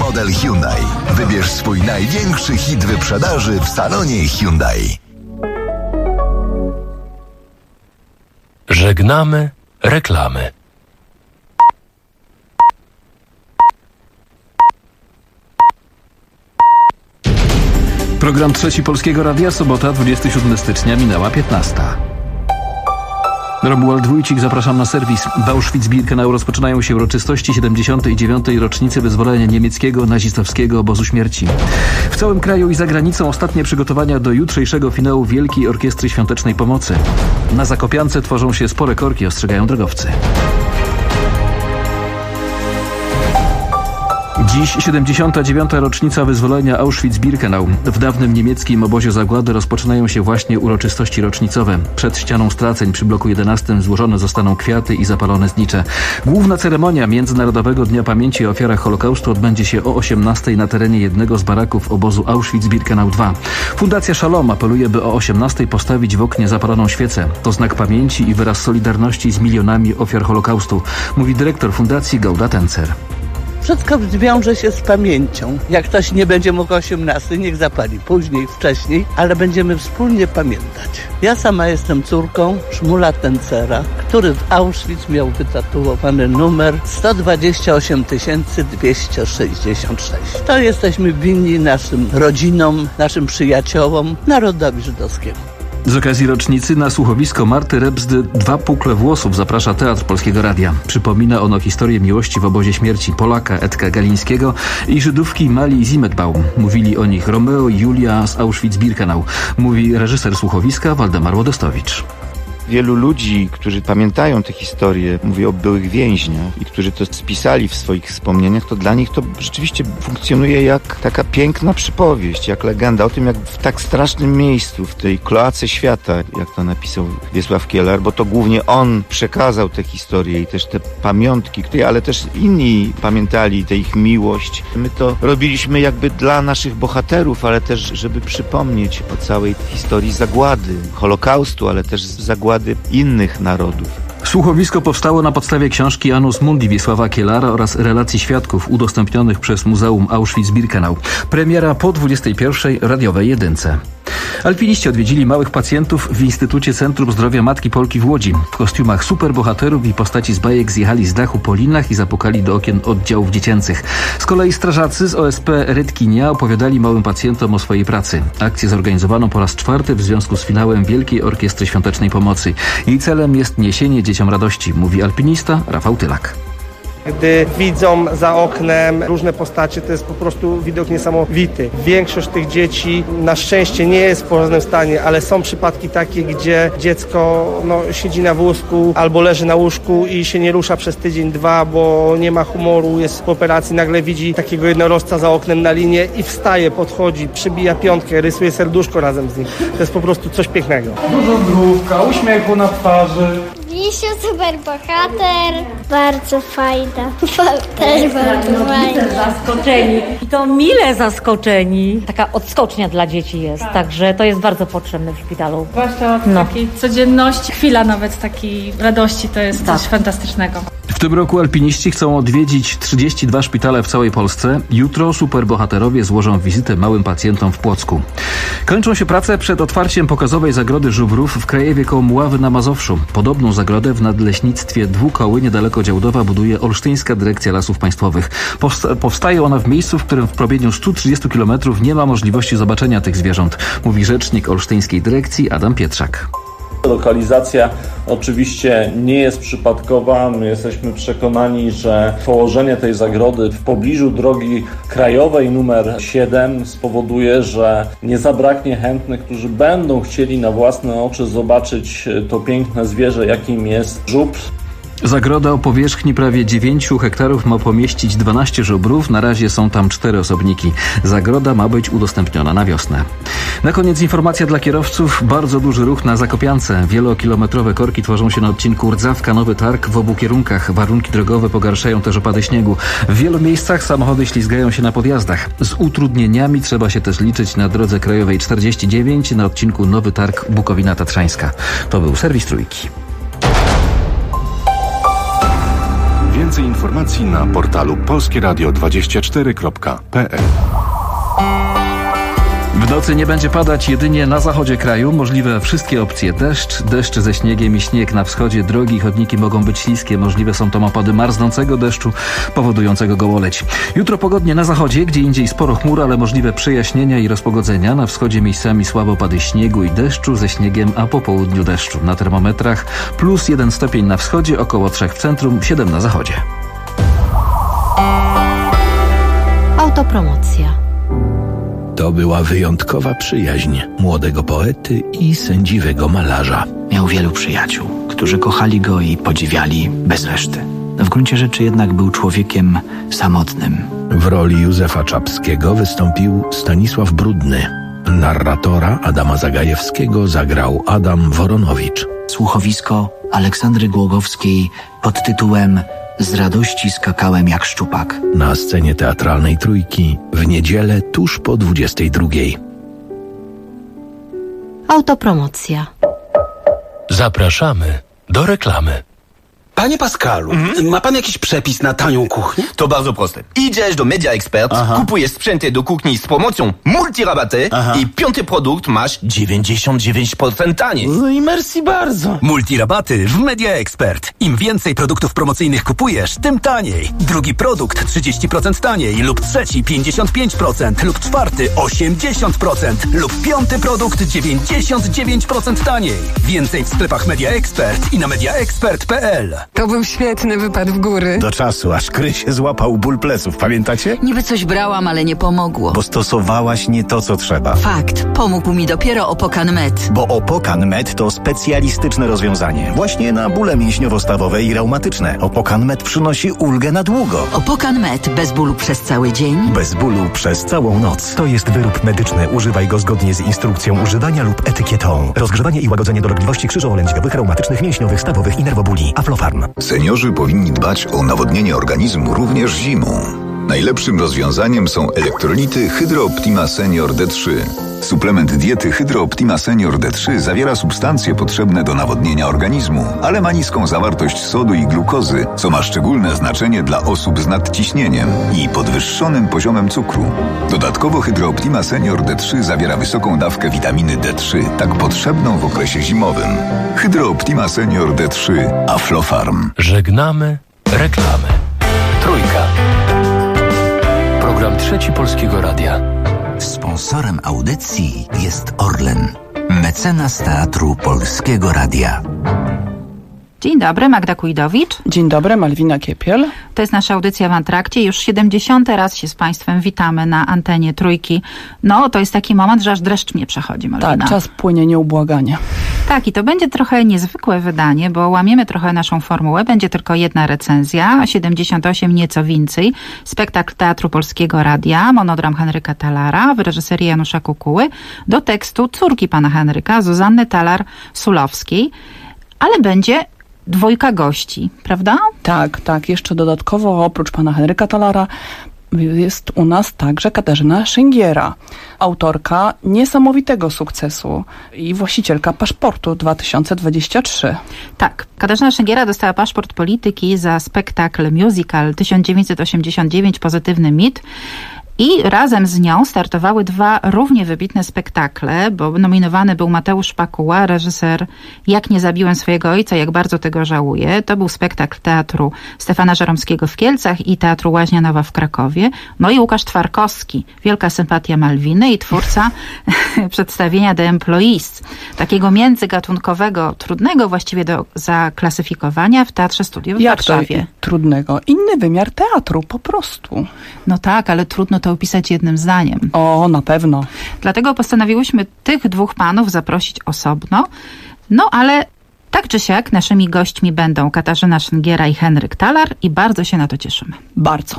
model Hyundai. Wybierz swój największy hit wyprzedaży w salonie Hyundai. Żegnamy reklamy. Program Trzeci Polskiego Radia, sobota, 27 stycznia, minęła 15. Romuald Wójcik, zapraszam na serwis. W Auschwitz-Birkenau rozpoczynają się uroczystości 79. rocznicy wyzwolenia niemieckiego nazistowskiego obozu śmierci. W całym kraju i za granicą ostatnie przygotowania do jutrzejszego finału Wielkiej Orkiestry Świątecznej Pomocy. Na Zakopiance tworzą się spore korki, ostrzegają drogowcy. Dziś 79. rocznica wyzwolenia Auschwitz-Birkenau. W dawnym niemieckim obozie zagłady rozpoczynają się właśnie uroczystości rocznicowe. Przed ścianą straceń przy bloku 11 złożone zostaną kwiaty i zapalone znicze. Główna ceremonia Międzynarodowego Dnia Pamięci o Ofiarach Holokaustu odbędzie się o 18 na terenie jednego z baraków obozu Auschwitz-Birkenau II. Fundacja Shalom apeluje, by o 18 postawić w oknie zapaloną świecę. To znak pamięci i wyraz solidarności z milionami ofiar Holokaustu, mówi dyrektor fundacji Gauda Tencer. Wszystko wiąże się z pamięcią. Jak ktoś nie będzie mógł o 18, niech zapali później, wcześniej, ale będziemy wspólnie pamiętać. Ja sama jestem córką Szmula Tencera, który w Auschwitz miał wytatuowany numer 128 266. To jesteśmy winni naszym rodzinom, naszym przyjaciołom, narodowi żydowskiemu. Z okazji rocznicy na słuchowisko Marty Rebzdy 2 pukle włosów zaprasza Teatr Polskiego Radia. Przypomina ono historię miłości w obozie śmierci Polaka Edka Galińskiego i Żydówki Mali Zimetbaum. Mówili o nich Romeo i Julia z Auschwitz-Birkenau, mówi reżyser słuchowiska Waldemar Łodostowicz. Wielu ludzi, którzy pamiętają tę historię, mówię o byłych więźniach i którzy to spisali w swoich wspomnieniach, to dla nich to rzeczywiście funkcjonuje jak taka piękna przypowieść, jak legenda o tym, jak w tak strasznym miejscu, w tej kloace świata, jak to napisał Wiesław Kielar, bo to głównie on przekazał tę historię i też te pamiątki, ale też inni pamiętali tę ich miłość. My to robiliśmy jakby dla naszych bohaterów, ale też, żeby przypomnieć o całej historii zagłady, Holokaustu, ale też zagłady innych narodów. Słuchowisko powstało na podstawie książki Annus Mundi Wiesława Kielara oraz relacji świadków udostępnionych przez Muzeum Auschwitz-Birkenau. Premiera po 21 radiowej jedynce. Alpiniści odwiedzili małych pacjentów w Instytucie Centrum Zdrowia Matki Polki w Łodzi. W kostiumach superbohaterów i postaci z bajek zjechali z dachu po linach i zapukali do okien oddziałów dziecięcych. Z kolei strażacy z OSP Redkinia opowiadali małym pacjentom o swojej pracy. Akcję zorganizowano po raz 4 w związku z finałem Wielkiej Orkiestry Świątecznej Pomocy. Jej celem jest niesienie dzieciom radości, mówi alpinista Rafał Tylak. Gdy widzą za oknem różne postacie, to jest po prostu widok niesamowity. Większość tych dzieci na szczęście nie jest w porządnym stanie, ale są przypadki takie, gdzie dziecko siedzi na wózku albo leży na łóżku i się nie rusza przez tydzień, 2, bo nie ma humoru, jest po operacji, nagle widzi takiego jednorożca za oknem na linię i wstaje, podchodzi, przybija piątkę, rysuje serduszko razem z nim. To jest po prostu coś pięknego. Dużo zdrówka, uśmiechu na twarzy. Misiu, super bohater. Bardzo fajna. Też bardzo fajna. Zaskoczeni. I to mile zaskoczeni. Taka odskocznia dla dzieci jest, także to jest bardzo potrzebne w szpitalu. Zwłaszcza w takiej codzienności, chwila nawet takiej radości to jest coś fantastycznego. W tym roku alpiniści chcą odwiedzić 32 szpitale w całej Polsce. Jutro superbohaterowie złożą wizytę małym pacjentom w Płocku. Kończą się prace przed otwarciem pokazowej zagrody żubrów w Krajewie koło Mławy na Mazowszu. Podobną zagrodę w nadleśnictwie Dwukoły niedaleko Działdowa buduje Olsztyńska Dyrekcja Lasów Państwowych. Powstaje ona w miejscu, w którym w promieniu 130 km nie ma możliwości zobaczenia tych zwierząt, mówi rzecznik Olsztyńskiej Dyrekcji Adam Pietrzak. Lokalizacja oczywiście nie jest przypadkowa. My jesteśmy przekonani, że położenie tej zagrody w pobliżu drogi krajowej numer 7 spowoduje, że nie zabraknie chętnych, którzy będą chcieli na własne oczy zobaczyć to piękne zwierzę, jakim jest żubr. Zagroda o powierzchni prawie 9 hektarów ma pomieścić 12 żubrów. Na razie są tam 4 osobniki. Zagroda ma być udostępniona na wiosnę. Na koniec informacja dla kierowców. Bardzo duży ruch na Zakopiance. Wielokilometrowe korki tworzą się na odcinku Rdzawka-Nowy Targ w obu kierunkach. Warunki drogowe pogarszają też opady śniegu. W wielu miejscach samochody ślizgają się na podjazdach. Z utrudnieniami trzeba się też liczyć na drodze krajowej 49 na odcinku Nowy Targ Bukowina Tatrzańska. To był serwis Trójki. Więcej informacji na portalu polskieradio24.pl. W nocy nie będzie padać jedynie na zachodzie kraju. Możliwe wszystkie opcje. Deszcz ze śniegiem i śnieg na wschodzie. Drogi i chodniki mogą być śliskie. Możliwe są tam opady marznącego deszczu powodującego gołoleć. Jutro pogodnie na zachodzie, gdzie indziej sporo chmur, ale możliwe przejaśnienia i rozpogodzenia. Na wschodzie miejscami słabe opady śniegu i deszczu ze śniegiem, a po południu deszczu. Na termometrach +1 stopień na wschodzie, około 3 w centrum, 7 na zachodzie. Autopromocja. To była wyjątkowa przyjaźń młodego poety i sędziwego malarza. Miał wielu przyjaciół, którzy kochali go i podziwiali bez reszty. W gruncie rzeczy jednak był człowiekiem samotnym. W roli Józefa Czapskiego wystąpił Stanisław Brudny. Narratora Adama Zagajewskiego zagrał Adam Woronowicz. Słuchowisko Aleksandry Głogowskiej pod tytułem Z radości skakałem jak szczupak. Na scenie teatralnej Trójki w niedzielę tuż po 22. Autopromocja. Zapraszamy do reklamy. Panie Pascalu, ma pan jakiś przepis na tanią kuchnię? To bardzo proste. Idziesz do Media Expert, kupujesz sprzęty do kuchni z promocją multirabaty i 5. produkt masz 99% taniej. No i merci bardzo. Multirabaty w Media Expert. Im więcej produktów promocyjnych kupujesz, tym taniej. Drugi produkt 30% taniej lub trzeci 55% lub czwarty 80% lub 5. produkt 99% taniej. Więcej w sklepach Media Expert i na mediaexpert.pl. To był świetny wypad w góry. Do czasu, aż Krysie złapał ból pleców, pamiętacie? Niby coś brałam, ale nie pomogło. Bo stosowałaś nie to, co trzeba. Fakt, pomógł mi dopiero Opokan Med. Bo Opokan Med to specjalistyczne rozwiązanie. Właśnie na bóle mięśniowo-stawowe i reumatyczne. Opokan Med przynosi ulgę na długo. Opokan Med. Bez bólu przez cały dzień? Bez bólu przez całą noc. To jest wyrób medyczny. Używaj go zgodnie z instrukcją używania lub etykietą. Rozgrzewanie i łagodzenie dolegliwości krzyżowo-lędźwiowych, reumatycznych, mięśniowych, stawowych i nerwobóli. Aflofarm. Seniorzy powinni dbać o nawodnienie organizmu również zimą. Najlepszym rozwiązaniem są elektrolity Hydro Optima Senior D3. Suplement diety Hydro Optima Senior D3 zawiera substancje potrzebne do nawodnienia organizmu, ale ma niską zawartość sodu i glukozy, co ma szczególne znaczenie dla osób z nadciśnieniem i podwyższonym poziomem cukru. Dodatkowo Hydro Optima Senior D3 zawiera wysoką dawkę witaminy D3, tak potrzebną w okresie zimowym. Hydro Optima Senior D3 Aflofarm. Żegnamy reklamy. Trójka. Program Trzeci Polskiego Radia. Sponsorem audycji jest Orlen, mecenas Teatru Polskiego Radia. Dzień dobry, Magda Kujdowicz. Dzień dobry, Malwina Kiepiel. To jest nasza audycja w Antrakcie. Już 70. raz się z Państwem witamy na antenie Trójki. No, to jest taki moment, że aż dreszcz mnie przechodzi, Malwina. Tak, czas płynie nieubłaganie. Tak, i to będzie trochę niezwykłe wydanie, bo łamiemy trochę naszą formułę. Będzie tylko jedna recenzja, 78 nieco więcej. Spektakl Teatru Polskiego Radia, monodram Henryka Talara w reżyserii Janusza Kukuły do tekstu córki pana Henryka, Zuzanny Talar-Sulowskiej. Ale będzie 2 gości, prawda? Tak, tak. Jeszcze dodatkowo oprócz pana Henryka Talara jest u nas także Katarzyna Szyngiera, autorka niesamowitego sukcesu i właścicielka paszportu 2023. Tak, Katarzyna Szyngiera dostała paszport polityki za spektakl musical 1989 Pozytywny mit. I razem z nią startowały 2 równie wybitne spektakle, bo nominowany był Mateusz Pakuła, reżyser Jak nie zabiłem swojego ojca, jak bardzo tego żałuję. To był spektakl Teatru Stefana Żeromskiego w Kielcach i Teatru Łaźnia Nowa w Krakowie. No i Łukasz Twarkowski, wielka sympatia Malwiny i twórca przedstawienia The Employees, takiego międzygatunkowego, trudnego właściwie do zaklasyfikowania w Teatrze Studio w Warszawie. To trudnego? Inny wymiar teatru, po prostu. No tak, ale trudno to opisać jednym zdaniem. O, na pewno. Dlatego postanowiłyśmy tych 2 panów zaprosić osobno. No ale tak czy siak naszymi gośćmi będą Katarzyna Szyngiera i Henryk Talar i bardzo się na to cieszymy. Bardzo.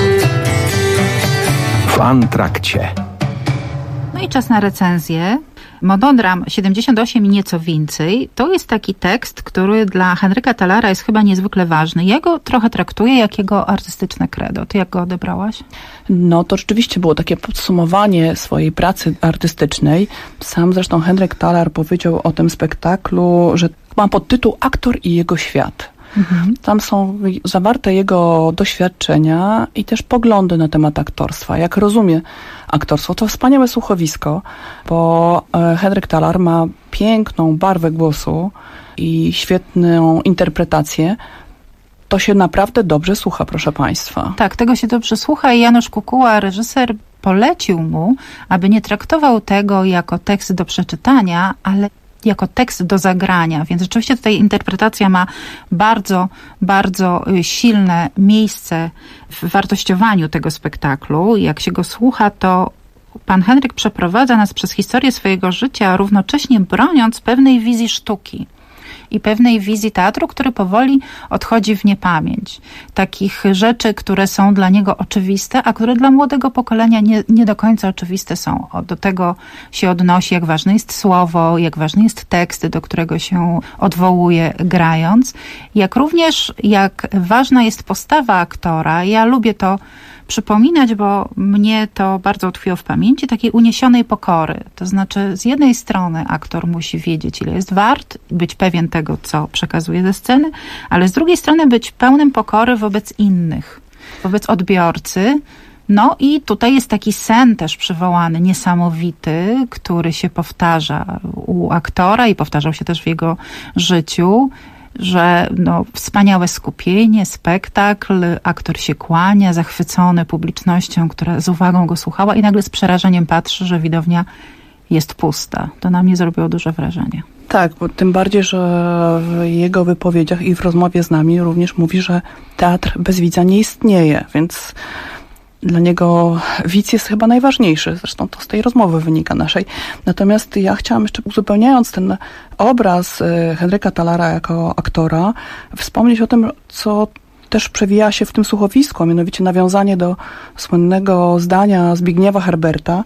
W Antrakcie. No i czas na recenzję. Monodram 78 i nieco więcej to jest taki tekst, który dla Henryka Talara jest chyba niezwykle ważny. Ja go trochę traktuję jak jego artystyczne credo. Ty jak go odebrałaś? No to rzeczywiście było takie podsumowanie swojej pracy artystycznej. Sam zresztą Henryk Talar powiedział o tym spektaklu, że ma podtytuł Aktor i jego świat. Tam są zawarte jego doświadczenia i też poglądy na temat aktorstwa. Jak rozumie aktorstwo, to wspaniałe słuchowisko, bo Henryk Talar ma piękną barwę głosu i świetną interpretację. To się naprawdę dobrze słucha, proszę Państwa. Tak, tego się dobrze słucha i Janusz Kukuła, reżyser, polecił mu, aby nie traktował tego jako tekst do przeczytania, ale jako tekst do zagrania, więc rzeczywiście tutaj interpretacja ma bardzo, bardzo silne miejsce w wartościowaniu tego spektaklu. Jak się go słucha, to pan Henryk przeprowadza nas przez historię swojego życia, równocześnie broniąc pewnej wizji sztuki i pewnej wizji teatru, który powoli odchodzi w niepamięć. Takich rzeczy, które są dla niego oczywiste, a które dla młodego pokolenia nie do końca oczywiste są. Do tego się odnosi, jak ważne jest słowo, jak ważny jest tekst, do którego się odwołuje grając. Jak również, jak ważna jest postawa aktora. Ja lubię to przypominać, bo mnie to bardzo utkwiło w pamięci, takiej uniesionej pokory. To znaczy, z jednej strony aktor musi wiedzieć, ile jest wart, być pewien tego, co przekazuje ze sceny, ale z drugiej strony być pełnym pokory wobec innych, wobec odbiorcy. No i tutaj jest taki sen też przywołany, niesamowity, który się powtarza u aktora i powtarzał się też w jego życiu, że wspaniałe skupienie, spektakl, aktor się kłania, zachwycony publicznością, która z uwagą go słuchała i nagle z przerażeniem patrzy, że widownia jest pusta. To na mnie zrobiło duże wrażenie. Tak, bo tym bardziej, że w jego wypowiedziach i w rozmowie z nami również mówi, że teatr bez widza nie istnieje, więc dla niego widz jest chyba najważniejszy. Zresztą to z tej rozmowy wynika naszej. Natomiast ja chciałam jeszcze, uzupełniając ten obraz Henryka Talara jako aktora, wspomnieć o tym, co też przewija się w tym słuchowisku, a mianowicie nawiązanie do słynnego zdania Zbigniewa Herberta,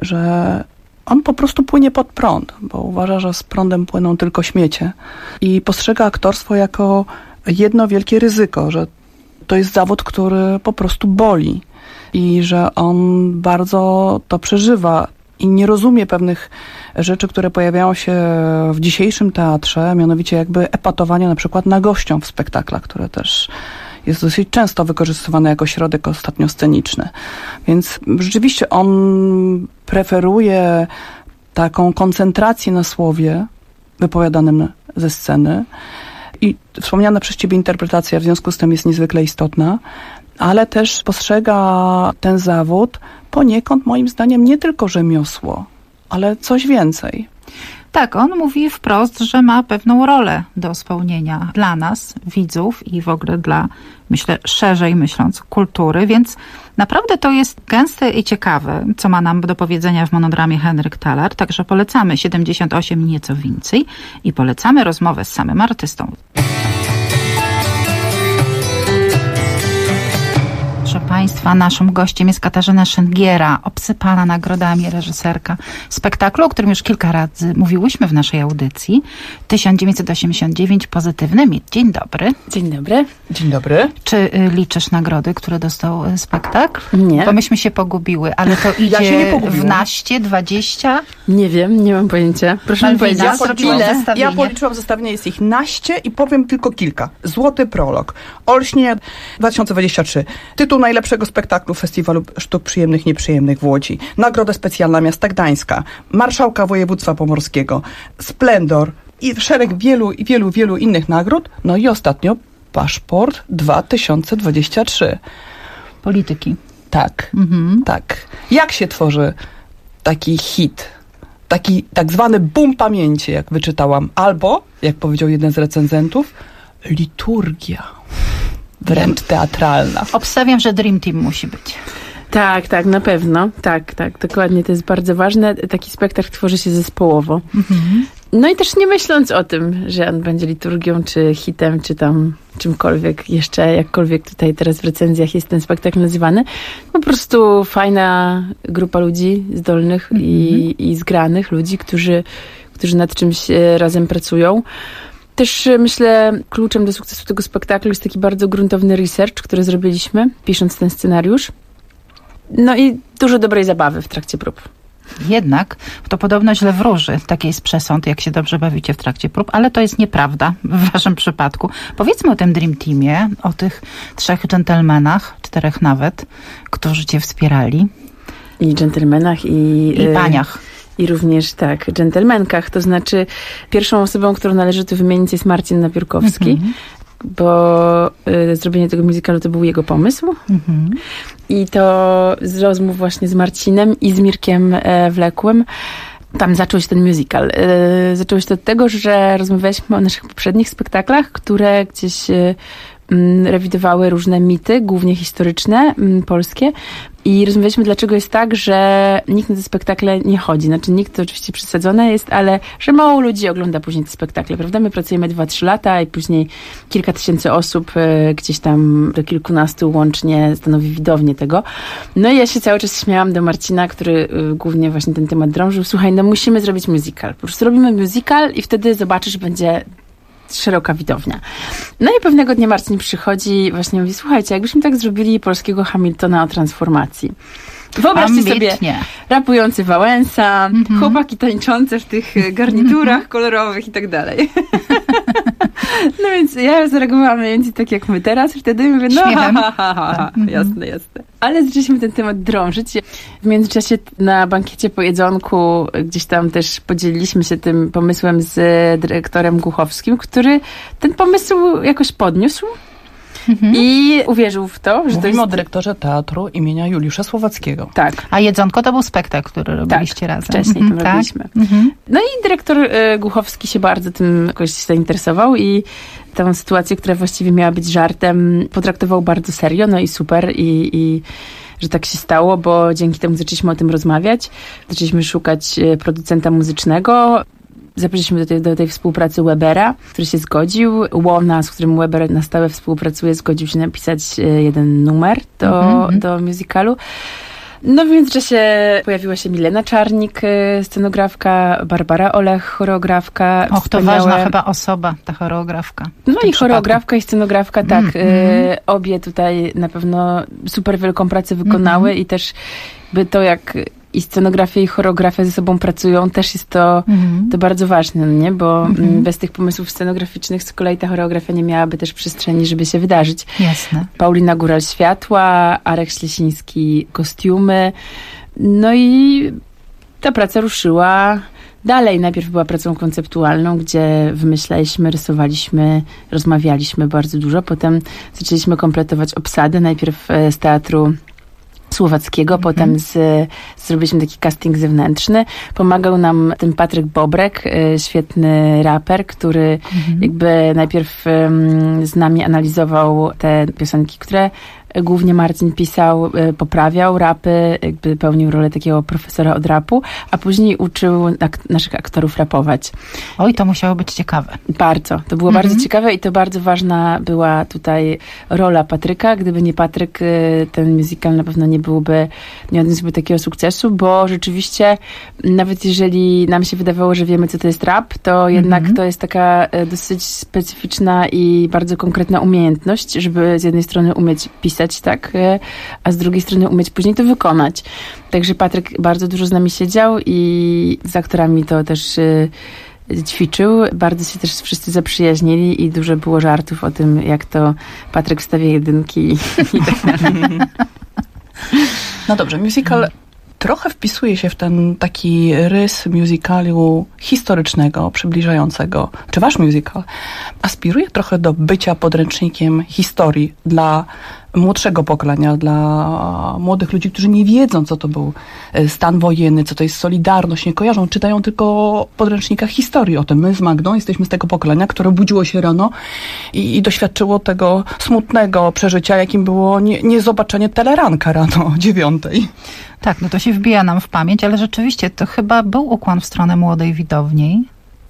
że on po prostu płynie pod prąd, bo uważa, że z prądem płyną tylko śmiecie i postrzega aktorstwo jako jedno wielkie ryzyko, że to jest zawód, który po prostu boli i że on bardzo to przeżywa i nie rozumie pewnych rzeczy, które pojawiają się w dzisiejszym teatrze, mianowicie jakby epatowanie na przykład nagością w spektaklach, które też jest dosyć często wykorzystywane jako środek ostatnio sceniczny. Więc rzeczywiście on preferuje taką koncentrację na słowie wypowiadanym ze sceny i wspomniana przez ciebie interpretacja w związku z tym jest niezwykle istotna, ale też postrzega ten zawód poniekąd moim zdaniem nie tylko rzemiosło, ale coś więcej. Tak, on mówi wprost, że ma pewną rolę do spełnienia dla nas, widzów i w ogóle dla, myślę, szerzej myśląc, kultury, więc naprawdę to jest gęste i ciekawe, co ma nam do powiedzenia w monodramie Henryk Talar, także polecamy 78 i nieco więcej i polecamy rozmowę z samym artystą. Proszę Państwa, naszym gościem jest Katarzyna Szyngiera, obsypana nagrodami reżyserka spektaklu, o którym już kilka razy mówiłyśmy w naszej audycji. 1989, Pozytywny mit. Dzień dobry. Dzień dobry. Dzień dobry. Czy liczysz nagrody, które dostał spektakl? Nie. Bo myśmy się pogubiły, ale to idzie w naście, 20? Nie wiem, nie mam pojęcia. Proszę mi powiedzieć, Ja policzyłam zestawienie, jest ich naście i powiem tylko kilka. Złoty Prolog, Olśnie 2023, tytuł najlepszego spektaklu Festiwalu Sztuk Przyjemnych Nieprzyjemnych w Łodzi, Nagroda Specjalna Miasta Gdańska, Marszałka Województwa Pomorskiego, Splendor i szereg wielu innych nagród. No i ostatnio Paszport 2023. Polityki. Tak, tak. Jak się tworzy taki hit? Taki tak zwany boom pamięci, jak wyczytałam. Albo, jak powiedział jeden z recenzentów, liturgia. Wręcz teatralna. Obstawiam, że Dream Team musi być. Tak, na pewno. Tak, dokładnie. To jest bardzo ważne. Taki spektakl tworzy się zespołowo. No i też nie myśląc o tym, że on będzie liturgią, czy hitem, czy tam czymkolwiek jeszcze, jakkolwiek tutaj teraz w recenzjach jest ten spektakl nazywany. Po prostu fajna grupa ludzi zdolnych i zgranych ludzi, którzy nad czymś razem pracują. Też myślę, kluczem do sukcesu tego spektaklu jest taki bardzo gruntowny research, który zrobiliśmy, pisząc ten scenariusz. No i dużo dobrej zabawy w trakcie prób. Jednak to podobno źle wróży. Taki jest przesąd, jak się dobrze bawicie w trakcie prób, ale to jest nieprawda w waszym przypadku. Powiedzmy o tym Dream Teamie, o tych 3 dżentelmenach, 4 nawet, którzy cię wspierali. I dżentelmenach, i paniach. I również tak, dżentelmenkach. To znaczy pierwszą osobą, którą należy tu wymienić, jest Marcin Napiórkowski, bo zrobienie tego musicalu to był jego pomysł. I to z rozmów właśnie z Marcinem i z Mirkiem Wlekłym tam zaczął się ten musical. Zaczęło się to od tego, że rozmawialiśmy o naszych poprzednich spektaklach, które gdzieś rewidowały różne mity, głównie historyczne, polskie. I rozmawialiśmy, dlaczego jest tak, że nikt na te spektakle nie chodzi. Znaczy nikt, to oczywiście przesadzone jest, ale że mało ludzi ogląda później te spektakle, prawda? My pracujemy 2-3 lata i później kilka tysięcy osób, gdzieś tam do kilkunastu łącznie stanowi widownię tego. No i ja się cały czas śmiałam do Marcina, który głównie właśnie ten temat drążył. Słuchaj, no musimy zrobić musical. Po prostu robimy musical i wtedy zobaczysz, że będzie szeroka widownia. No i pewnego dnia Marcin przychodzi i właśnie mówi, słuchajcie, jakbyśmy tak zrobili polskiego Hamiltona o transformacji. Wyobraźcie sobie rapujący Wałęsa, chłopaki tańczące w tych garniturach kolorowych i tak dalej. No więc ja zareagowałam mniej więcej tak jak my teraz. Wtedy mówię, no jasne. Ale zaczęliśmy ten temat drążyć. W międzyczasie na bankiecie po jedzonku gdzieś tam też podzieliliśmy się tym pomysłem z dyrektorem Głuchowskim, który ten pomysł jakoś podniósł. I uwierzył w to, że Mówimy to jest... o dyrektorze teatru imienia Juliusza Słowackiego. Tak. A Jedzonko to był spektakl, który robiliście razem. Wcześniej to robiliśmy. No i dyrektor Głuchowski się bardzo tym jakoś zainteresował i tę sytuację, która właściwie miała być żartem, potraktował bardzo serio, no i super i że tak się stało, bo dzięki temu zaczęliśmy o tym rozmawiać. Zaczęliśmy szukać producenta muzycznego. Zaprosiliśmy do tej współpracy Webera, który się zgodził. Łona, z którym Weber na stałe współpracuje, zgodził się napisać jeden numer do musicalu. No w międzyczasie pojawiła się Milena Czarnik, scenografka, Barbara Olech, choreografka. Och, to ważna chyba osoba, ta choreografka. No i choreografka i scenografka, tak. Obie tutaj na pewno super wielką pracę wykonały i też by to jak i scenografia i choreografia ze sobą pracują, też jest to bardzo ważne, nie? Bo bez tych pomysłów scenograficznych z kolei ta choreografia nie miałaby też przestrzeni, żeby się wydarzyć. Jasne. Paulina Góral światła, Arek Ślesiński kostiumy. No i ta praca ruszyła dalej. Najpierw była pracą konceptualną, gdzie wymyślaliśmy, rysowaliśmy, rozmawialiśmy bardzo dużo. Potem zaczęliśmy kompletować obsadę. Najpierw z teatru Słowackiego, potem zrobiliśmy taki casting zewnętrzny. Pomagał nam ten Patryk Bobrek, świetny raper, który jakby najpierw z nami analizował te piosenki, które głównie Marcin pisał, poprawiał rapy, jakby pełnił rolę takiego profesora od rapu, a później uczył naszych aktorów rapować. Oj, to musiało być ciekawe. Bardzo. To było bardzo ciekawe i to bardzo ważna była tutaj rola Patryka. Gdyby nie Patryk, ten musical na pewno nie odniósłby takiego sukcesu, bo rzeczywiście nawet jeżeli nam się wydawało, że wiemy, co to jest rap, to jednak to jest taka dosyć specyficzna i bardzo konkretna umiejętność, żeby z jednej strony umieć pisać, tak, a z drugiej strony umieć później to wykonać. Także Patryk bardzo dużo z nami siedział i z aktorami to też ćwiczył. Bardzo się też wszyscy zaprzyjaźnili i dużo było żartów o tym, jak to Patryk wstawia jedynki i tak dalej. No dobrze, musical trochę wpisuje się w ten taki rys musicalu historycznego, przybliżającego. Czy wasz musical aspiruje trochę do bycia podręcznikiem historii dla młodszego pokolenia, dla młodych ludzi, którzy nie wiedzą, co to był stan wojenny, co to jest Solidarność, nie kojarzą, czytają tylko o podręcznikach historii. O tym my z Magdą jesteśmy z tego pokolenia, które budziło się rano i doświadczyło tego smutnego przeżycia, jakim było niezobaczenie teleranka rano o 9:00. Tak, no to się wbija nam w pamięć, ale rzeczywiście to chyba był ukłon w stronę młodej widowni.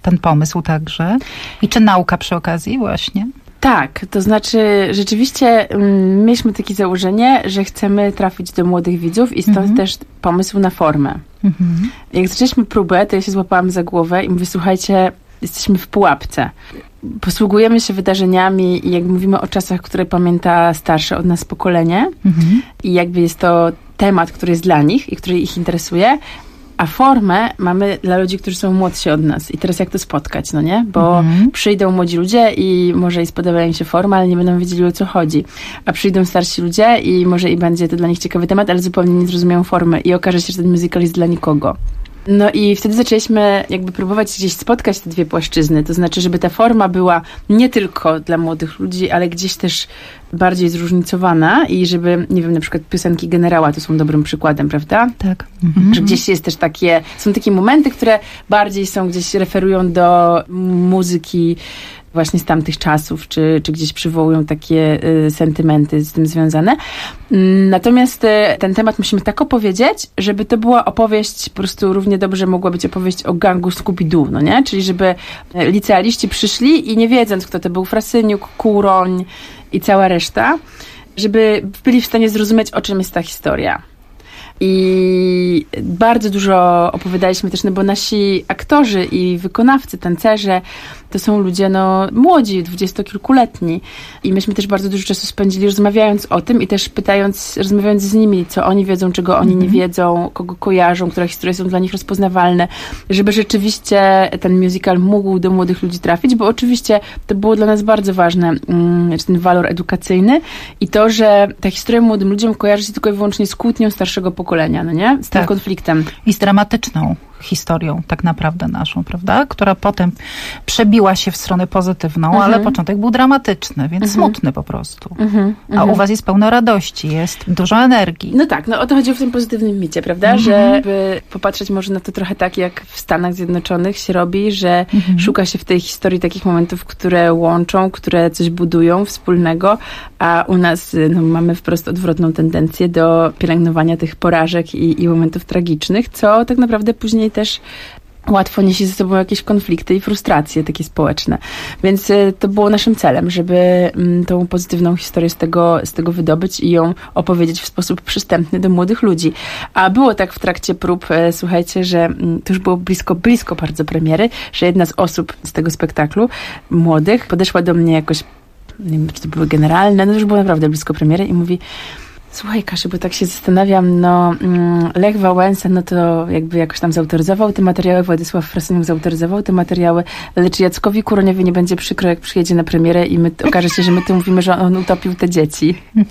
ten pomysł także? I czy nauka przy okazji właśnie? Tak, to znaczy rzeczywiście mieliśmy takie założenie, że chcemy trafić do młodych widzów i stąd też pomysł na formę. Jak zaczęliśmy próbę, to ja się złapałam za głowę i mówię, słuchajcie, jesteśmy w pułapce. Posługujemy się wydarzeniami i jak mówimy o czasach, które pamięta starsze od nas pokolenie i jakby jest to temat, który jest dla nich i który ich interesuje, a formę mamy dla ludzi, którzy są młodsi od nas. I teraz jak to spotkać, no nie? Bo przyjdą młodzi ludzie i może i spodoba im się forma, ale nie będą wiedzieli, o co chodzi. A przyjdą starsi ludzie i może i będzie to dla nich ciekawy temat, ale zupełnie nie zrozumieją formy i okaże się, że ten musical jest dla nikogo. No i wtedy zaczęliśmy jakby próbować gdzieś spotkać te dwie płaszczyzny. To znaczy, żeby ta forma była nie tylko dla młodych ludzi, ale gdzieś też bardziej zróżnicowana i żeby, nie wiem, na przykład piosenki Generała to są dobrym przykładem, prawda? Tak. Że gdzieś jest też są takie momenty, które bardziej są gdzieś referują do muzyki właśnie z tamtych czasów, czy gdzieś przywołują takie sentymenty z tym związane. Natomiast ten temat musimy tak opowiedzieć, żeby to była opowieść, po prostu równie dobrze mogła być opowieść o gangu Scooby-Doo, no nie? Czyli żeby licealiści przyszli i nie wiedząc, kto to był Frasyniuk, Kuroń i cała reszta, żeby byli w stanie zrozumieć, o czym jest ta historia. I bardzo dużo opowiadaliśmy też, no bo nasi aktorzy i wykonawcy, tancerze, to są ludzie, no, młodzi, 20-kilkuletni. I myśmy też bardzo dużo czasu spędzili rozmawiając o tym i też rozmawiając z nimi, co oni wiedzą, czego oni nie wiedzą, kogo kojarzą, które historie są dla nich rozpoznawalne, żeby rzeczywiście ten musical mógł do młodych ludzi trafić, bo oczywiście to było dla nas bardzo ważne, ten walor edukacyjny i to, że ta historia młodym ludziom kojarzy się tylko i wyłącznie z kłótnią starszego pokolenia, no nie? Z tym konfliktem. I z dramatyczną historią tak naprawdę naszą, prawda? Która potem przebiła się w stronę pozytywną, ale początek był dramatyczny, więc smutny po prostu. A u was jest pełno radości, jest dużo energii. No tak, no o to chodzi w tym pozytywnym micie, prawda? Żeby popatrzeć może na to trochę tak, jak w Stanach Zjednoczonych się robi, że szuka się w tej historii takich momentów, które łączą, które coś budują wspólnego, a u nas mamy wprost odwrotną tendencję do pielęgnowania tych porażek i momentów tragicznych, co tak naprawdę później też łatwo niesie ze sobą jakieś konflikty i frustracje takie społeczne. Więc to było naszym celem, żeby tą pozytywną historię z tego wydobyć i ją opowiedzieć w sposób przystępny do młodych ludzi. A było tak w trakcie prób, słuchajcie, że to już było blisko bardzo premiery, że jedna z osób z tego spektaklu, młodych, podeszła do mnie jakoś, nie wiem, czy to były generalne, no już było naprawdę blisko premiery i mówi: słuchaj, Kasiu, bo tak się zastanawiam, Lech Wałęsa, no to jakby jakoś tam zautoryzował te materiały, Władysław Frasyniuk zautoryzował te materiały, ale czy Jackowi Kuroniowi nie będzie przykro, jak przyjedzie na premierę i okaże się, że my tu mówimy, że on utopił te dzieci.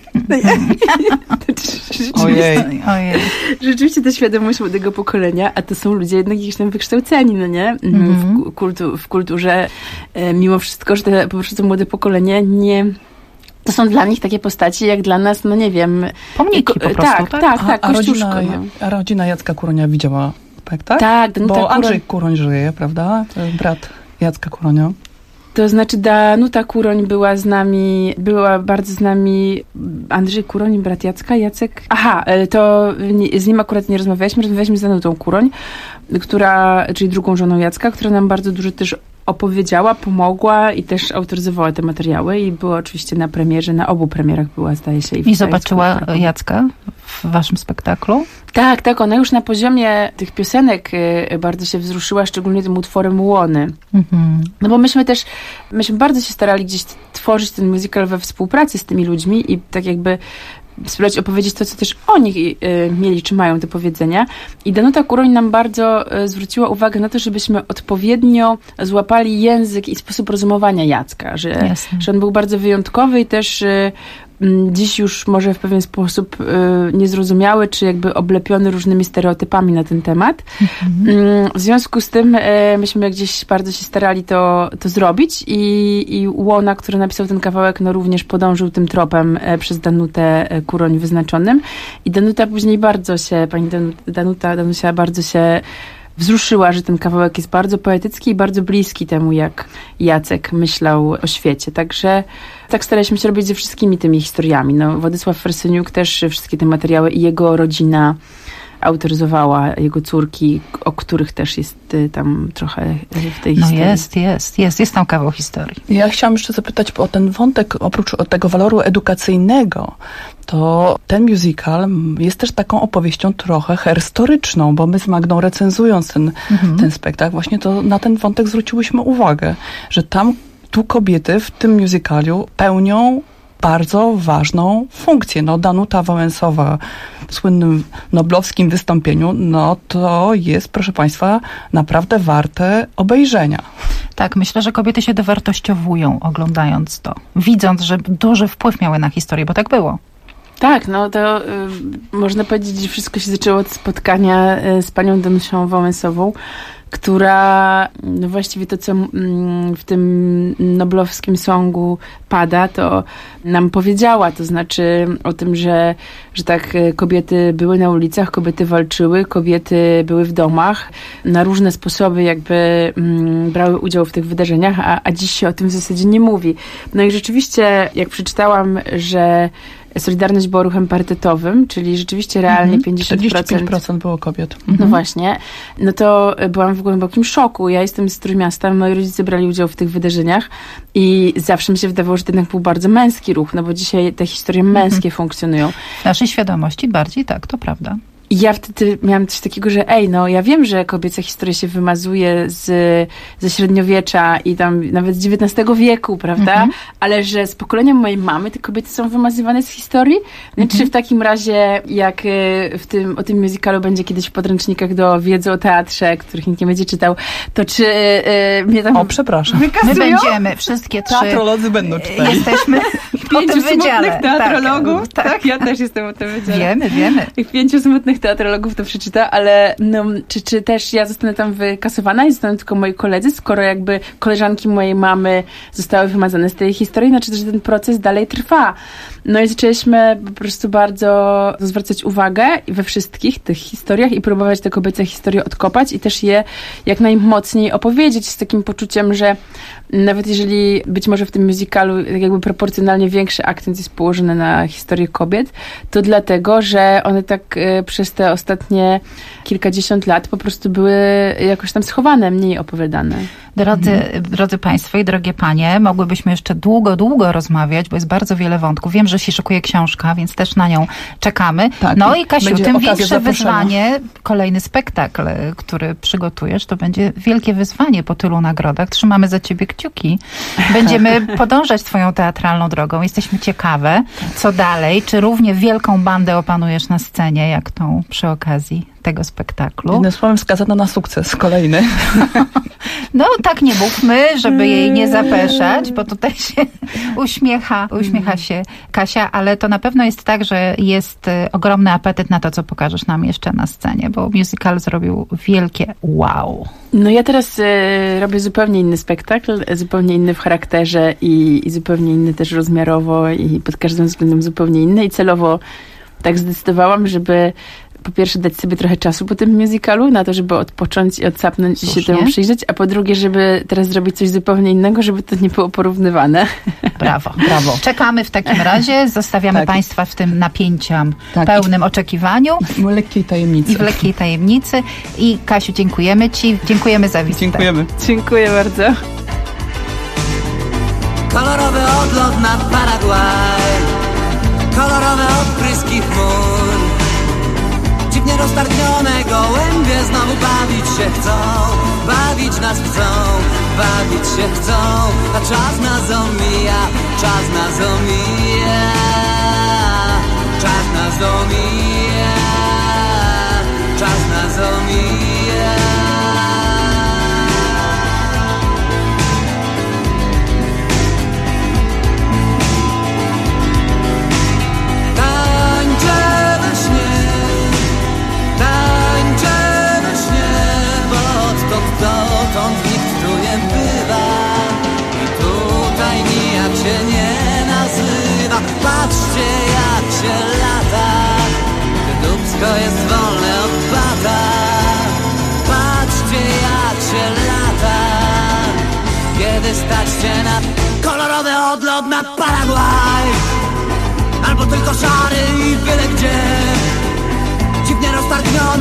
Ojej. Rzeczywiście ta świadomość młodego pokolenia, a to są ludzie jednak gdzieś tam wykształceni, no nie? W kulturze, mimo wszystko, że po prostu to młode pokolenie nie... To są dla nich takie postaci, jak dla nas, no nie wiem... Pomniki po prostu, tak? A rodzina Jacka Kuronia widziała spektakl? Tak. Bo Andrzej Kuroń żyje, prawda? To jest brat Jacka Kuronia. To znaczy Danuta Kuroń była bardzo z nami. Andrzej Kuroń, brat Jacka, Jacek... Aha, to z nim akurat nie rozmawialiśmy z Danutą Kuroń, czyli drugą żoną Jacka, która nam bardzo dużo też opowiedziała, pomogła i też autoryzowała te materiały i była oczywiście na premierze, na obu premierach była, zdaje się. I zobaczyła Jacka w waszym spektaklu? Tak, ona już na poziomie tych piosenek bardzo się wzruszyła, szczególnie tym utworem Łony. No bo myśmy bardzo się starali gdzieś tworzyć ten musical we współpracy z tymi ludźmi i tak jakby spróbować opowiedzieć to, co też oni mieli, czy mają do powiedzenia. I Danuta Kuroń nam bardzo zwróciła uwagę na to, żebyśmy odpowiednio złapali język i sposób rozumowania Jacka, że on był bardzo wyjątkowy i też dziś już może w pewien sposób niezrozumiały, czy jakby oblepiony różnymi stereotypami na ten temat. W związku z tym myśmy gdzieś bardzo się starali to zrobić i Łona, który napisał ten kawałek, no również podążył tym tropem przez Danutę Kuroń wyznaczonym. I Danuta później pani Danusia bardzo się wzruszyła, że ten kawałek jest bardzo poetycki i bardzo bliski temu, jak Jacek myślał o świecie. Także tak staraliśmy się robić ze wszystkimi tymi historiami. No, Władysław Frasyniuk też wszystkie te materiały i jego rodzina autoryzowała jego córki, o których też jest tam trochę w tej historii. Jest tam kawał historii. Ja chciałam jeszcze zapytać o ten wątek, oprócz tego waloru edukacyjnego, to ten musical jest też taką opowieścią trochę historyczną, bo my z Magdą recenzując ten spektakl, właśnie to na ten wątek zwróciłyśmy uwagę, że tu kobiety w tym musicalu pełnią bardzo ważną funkcję. Danuta Wałęsowa w słynnym noblowskim wystąpieniu, to jest, proszę Państwa, naprawdę warte obejrzenia. Tak, myślę, że kobiety się dowartościowują oglądając to, widząc, że duży wpływ miały na historię, bo tak było. Tak, to można powiedzieć, że wszystko się zaczęło od spotkania z panią Danusią Wałęsową, która właściwie to, co w tym noblowskim songu pada, to nam powiedziała, to znaczy o tym, że tak kobiety były na ulicach, kobiety walczyły, kobiety były w domach, na różne sposoby jakby brały udział w tych wydarzeniach, a dziś się o tym w zasadzie nie mówi. I rzeczywiście, jak przeczytałam, że Solidarność była ruchem parytetowym, czyli rzeczywiście realnie 45% było kobiet. No właśnie. To byłam w głębokim szoku. Ja jestem z Trójmiasta, moi rodzice brali udział w tych wydarzeniach i zawsze mi się wydawało, że to jednak był bardzo męski ruch, bo dzisiaj te historie męskie funkcjonują. W naszej świadomości bardziej tak, to prawda. I ja wtedy miałam coś takiego, że ja wiem, że kobieca historia się wymazuje ze średniowiecza i tam nawet z XIX wieku, prawda? Ale że z pokolenia mojej mamy te kobiety są wymazywane z historii? Czy w takim razie, jak o tym musicalu będzie kiedyś w podręcznikach do wiedzy o teatrze, których nikt nie będzie czytał, to czy mnie tam przepraszam. My będziemy, wszystkie trzy. Teatrolodzy będą czytali. Jesteśmy w 5 tym wydziale. smutnych teatrologów. Tak, ja też jestem o tym wydziale. Wiemy. 5 smutnych teatrologów to przeczyta, ale czy też ja zostanę tam wykasowana i zostanę tylko moi koledzy, skoro jakby koleżanki mojej mamy zostały wymazane z tej historii, znaczy, że ten proces dalej trwa. I zaczęliśmy po prostu bardzo zwracać uwagę we wszystkich tych historiach i próbować te kobiece historie odkopać i też je jak najmocniej opowiedzieć z takim poczuciem, że nawet jeżeli być może w tym musicalu tak jakby proporcjonalnie większy akcent jest położony na historię kobiet, to dlatego, że one tak przez te ostatnie kilkadziesiąt lat po prostu były jakoś tam schowane, mniej opowiadane. Drodzy Państwo i drogie Panie, mogłybyśmy jeszcze długo rozmawiać, bo jest bardzo wiele wątków. Wiem, że się szykuje książka, więc też na nią czekamy. Tak, i Kasiu, tym większe wyzwanie, kolejny spektakl, który przygotujesz, to będzie wielkie wyzwanie po tylu nagrodach. Trzymamy za Ciebie kciuki. Będziemy podążać Twoją teatralną drogą. Jesteśmy ciekawe, co dalej. Czy równie wielką bandę opanujesz na scenie, jak tą przy okazji tego spektaklu? Jednym słowem skazana na sukces kolejny. Tak nie mówmy, żeby jej nie zapeszać, bo tutaj się uśmiecha się Kasia, ale to na pewno jest tak, że jest ogromny apetyt na to, co pokażesz nam jeszcze na scenie, bo musical zrobił wielkie wow. Ja teraz robię zupełnie inny spektakl, zupełnie inny w charakterze i zupełnie inny też rozmiarowo i pod każdym względem zupełnie inny i celowo tak zdecydowałam, żeby po pierwsze dać sobie trochę czasu po tym musicalu, na to, żeby odpocząć i odsapnąć i się temu przyjrzeć, a po drugie, żeby teraz zrobić coś zupełnie innego, żeby to nie było porównywane. Brawo. Czekamy w takim razie, zostawiamy Państwa w tym napięciu pełnym oczekiwaniu. I w lekkiej tajemnicy. I Kasiu, dziękujemy Ci. Dziękujemy za wizytę. Dziękujemy. Dziękuję bardzo. Kolorowy odlot nad Paragwaj, kolorowe odpryski chmur, dziwnie roztargnione gołębie znowu bawić się chcą, bawić nas chcą, bawić się chcą, a czas nas omija, czas nas omija, czas nas omija, czas nas omija. Dotąd nikt tu nie bywa i tutaj nijak się nie nazywa. Patrzcie jak się lata, gdy dupsko jest wolne od bata. Patrzcie jak się lata, kiedy stać się na kolorowy odlot na Paragwaj, albo tylko szary i byle gdzie, dziwnie roztargniony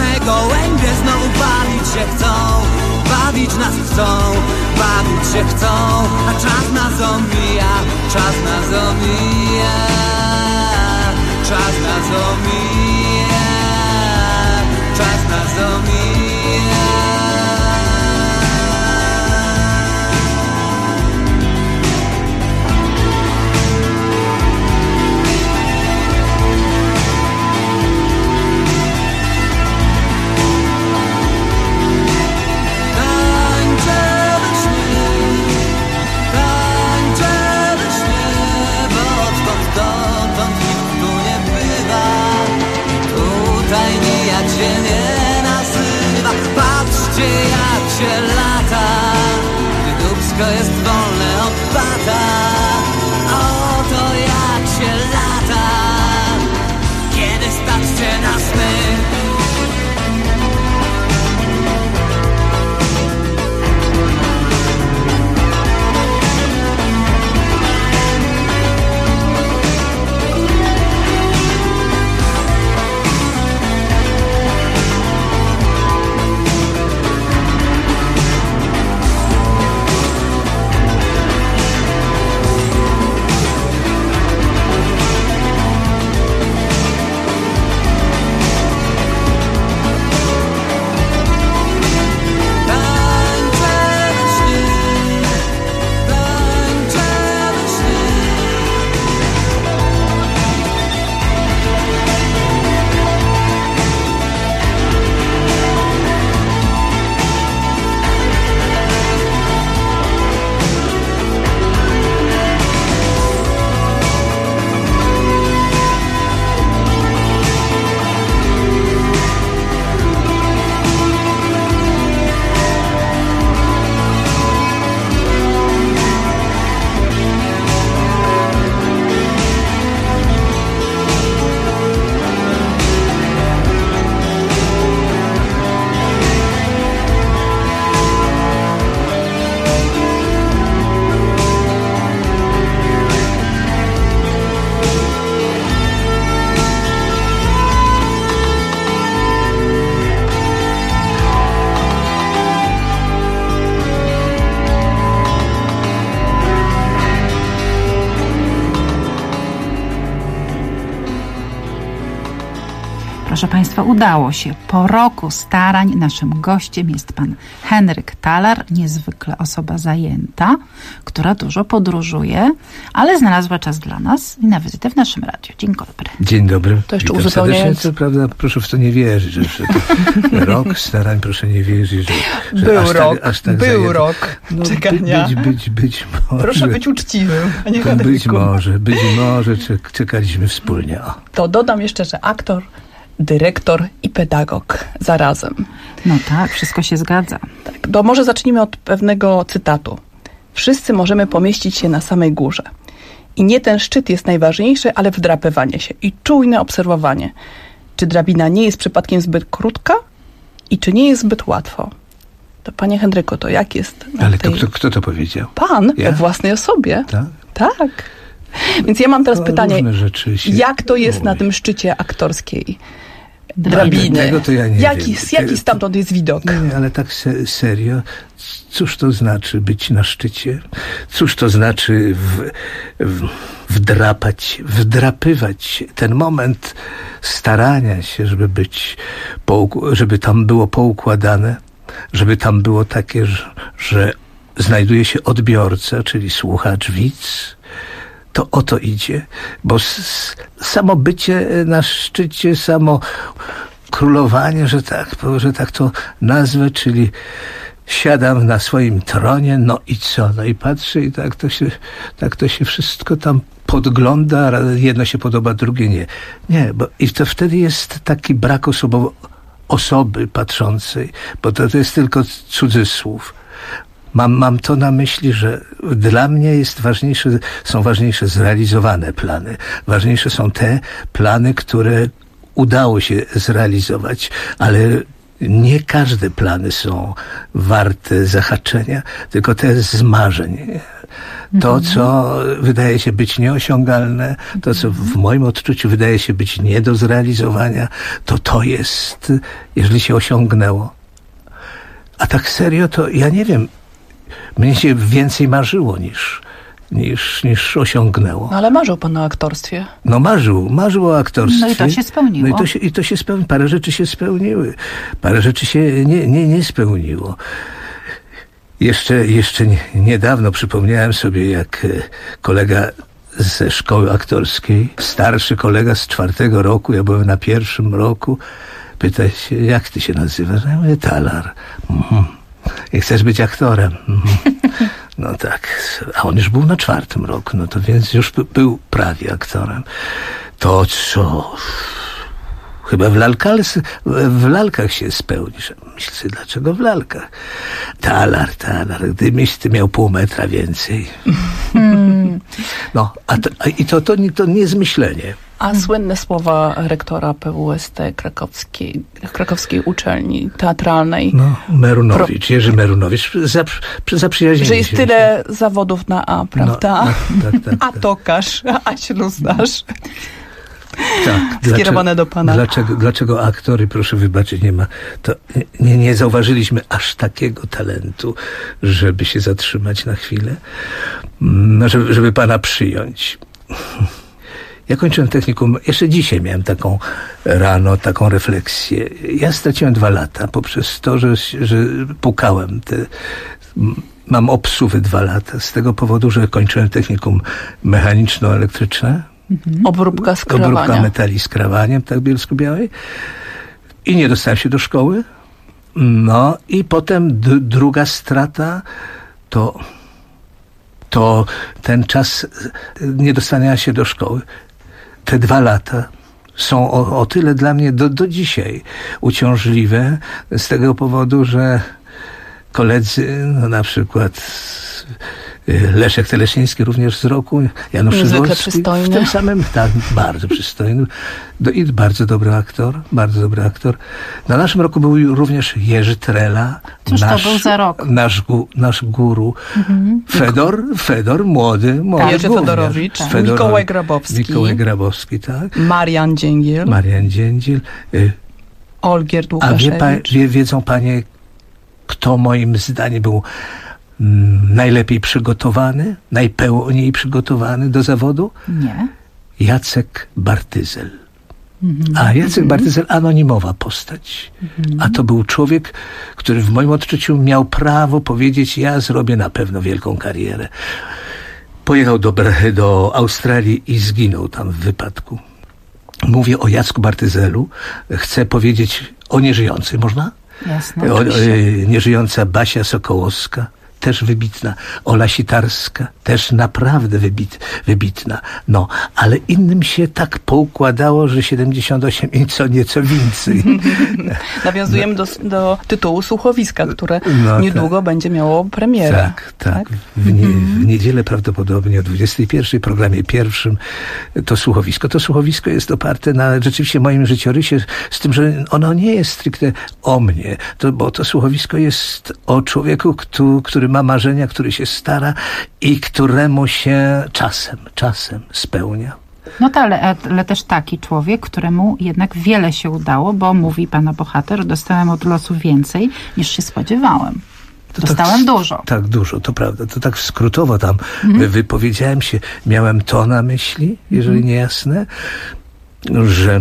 się chcą, bawić nas chcą, bawić się chcą, a czas nas omija, czas nas omija, czas nas omija, czas nas omija. Patrzcie jak się lata, gdy dupsko jest wolne od bata. Oto jak się lata, kiedy stać się na sny. Proszę Państwa, udało się. Po roku starań naszym gościem jest pan Henryk Talar, niezwykle osoba zajęta, która dużo podróżuje, ale znalazła czas dla nas i na wizytę w naszym radiu. Dzień dobry. Dzień dobry. To jeszcze witam uzupełniając... serdecznie. Co prawda, proszę w to nie wierzyć, że to rok starań, proszę nie wierzyć, że był aż rok, tak, aż tak był zajęty. rok czekania. Być może. Proszę być uczciwym, a nie być może czekaliśmy wspólnie. O. To dodam jeszcze, że aktor, dyrektor i pedagog zarazem. No tak, wszystko się zgadza. Tak, to może zacznijmy od pewnego cytatu. Wszyscy możemy pomieścić się na samej górze. I nie ten szczyt jest najważniejszy, ale wdrapywanie się i czujne obserwowanie. Czy drabina nie jest przypadkiem zbyt krótka i czy nie jest zbyt łatwo? To panie Henryku, to jak jest? Ale kto to powiedział? Pan, we własnej osobie. Tak? Tak. Więc ja mam teraz pytanie, jak to jest mówi na tym szczycie aktorskiej drabiny? Tego to ja nie wiem. Jaki stamtąd jest widok? Nie, ale tak serio, cóż to znaczy być na szczycie? Cóż to znaczy wdrapywać ten moment starania się, żeby tam było poukładane, żeby tam było takie, że znajduje się odbiorca, czyli słuchacz, widz. To o to idzie, bo samo bycie na szczycie, samo królowanie, że tak to nazwę, czyli siadam na swoim tronie, no i co? No i patrzę i tak to się wszystko tam podgląda, jedno się podoba, drugie nie. Nie, bo i to wtedy jest taki brak osoby patrzącej, bo to jest tylko cudzysłów. Mam to na myśli, że dla mnie są ważniejsze zrealizowane plany. Ważniejsze są te plany, które udało się zrealizować, ale nie każde plany są warte zahaczenia, tylko te z marzeń. To, co wydaje się być nieosiągalne, to, co w moim odczuciu wydaje się być nie do zrealizowania, to jest, jeżeli się osiągnęło. A tak serio to ja nie wiem. Mnie się więcej marzyło niż osiągnęło. No ale marzył pan o aktorstwie. No marzył o aktorstwie. No i to się spełniło. No i to się spełniło. Parę rzeczy się spełniły. Parę rzeczy się nie spełniło. Jeszcze niedawno przypomniałem sobie, jak kolega ze szkoły aktorskiej, starszy kolega z 4. roku, ja byłem na 1. roku, pyta się, jak ty się nazywasz? Ja mówię, Talar. I chcesz być aktorem? No tak. A on już był na 4. roku, no to więc już był prawie aktorem. To co? Chyba w lalkach się spełnisz. Myślę sobie, dlaczego w lalkach? Talar, gdybyś ty miał pół metra więcej. No, to nie jest myślenie. A słynne słowa rektora PWST krakowskiej uczelni teatralnej. No, Merunowicz, Jerzy Merunowicz, zaprzyjaźnili że jest się. tyle zawodów na A, prawda? No, tak. A tokarz, a ślusarz. Tak. Skierowane do pana. Dlaczego aktory, proszę wybaczyć, nie ma... To nie zauważyliśmy aż takiego talentu, żeby się zatrzymać na chwilę, no, żeby pana przyjąć. Ja kończyłem technikum, jeszcze dzisiaj miałem taką refleksję. Ja straciłem 2 lata poprzez to, że pukałem. Mam obsuwy 2 lata z tego powodu, że kończyłem technikum mechaniczno-elektryczne. Obróbka skrawania. Obróbka metali skrawaniem, tak, Bielsko-Białej. I nie dostałem się do szkoły. No i potem druga strata to ten czas niedostania się do szkoły. Te 2 lata są o tyle dla mnie do dzisiaj uciążliwe z tego powodu, że koledzy, no na przykład Leszek Teleszyński również z roku, Janusz Szydłowski, w tym samym, tak, bardzo przystojny i bardzo dobry aktor. Na naszym roku był również Jerzy Trela, Cóż to był za rok? Nasz guru. Fedor, młody Jerzy Fedorowicz, tak. Mikołaj Grabowski, tak. Marian Dzięgiel. Olgierd Łukaszewicz. Wiedzą panie, kto moim zdaniem był najlepiej przygotowany, najpełniej przygotowany do zawodu? Nie. Jacek Bartyzel. A Jacek Bartyzel, anonimowa postać. A to był człowiek, który w moim odczuciu miał prawo powiedzieć, ja zrobię na pewno wielką karierę. Pojechał do Australii i zginął tam w wypadku. Mówię o Jacku Bartyzelu. Chcę powiedzieć o nieżyjącej. Można? Jasne. Nieżyjąca Basia Sokołowska, też wybitna. Ola Sitarska, też naprawdę wybitna. No, ale innym się tak poukładało, że 78 i nieco więcej. Nawiązujemy do tytułu słuchowiska, które niedługo będzie miało premierę. Tak. W niedzielę prawdopodobnie o 21 w programie pierwszym to słuchowisko. To słuchowisko jest oparte na rzeczywiście moim życiorysie, z tym, że ono nie jest stricte o mnie, bo to słuchowisko jest o człowieku, który ma marzenia, który się stara i któremu się czasem spełnia. No to ale też taki człowiek, któremu jednak wiele się udało, bo mówi pana bohater, dostałem od losu więcej niż się spodziewałem. Dostałem dużo. Tak, dużo, to prawda. To tak skrótowo tam wypowiedziałem się. Miałem to na myśli, jeżeli nie jasne, że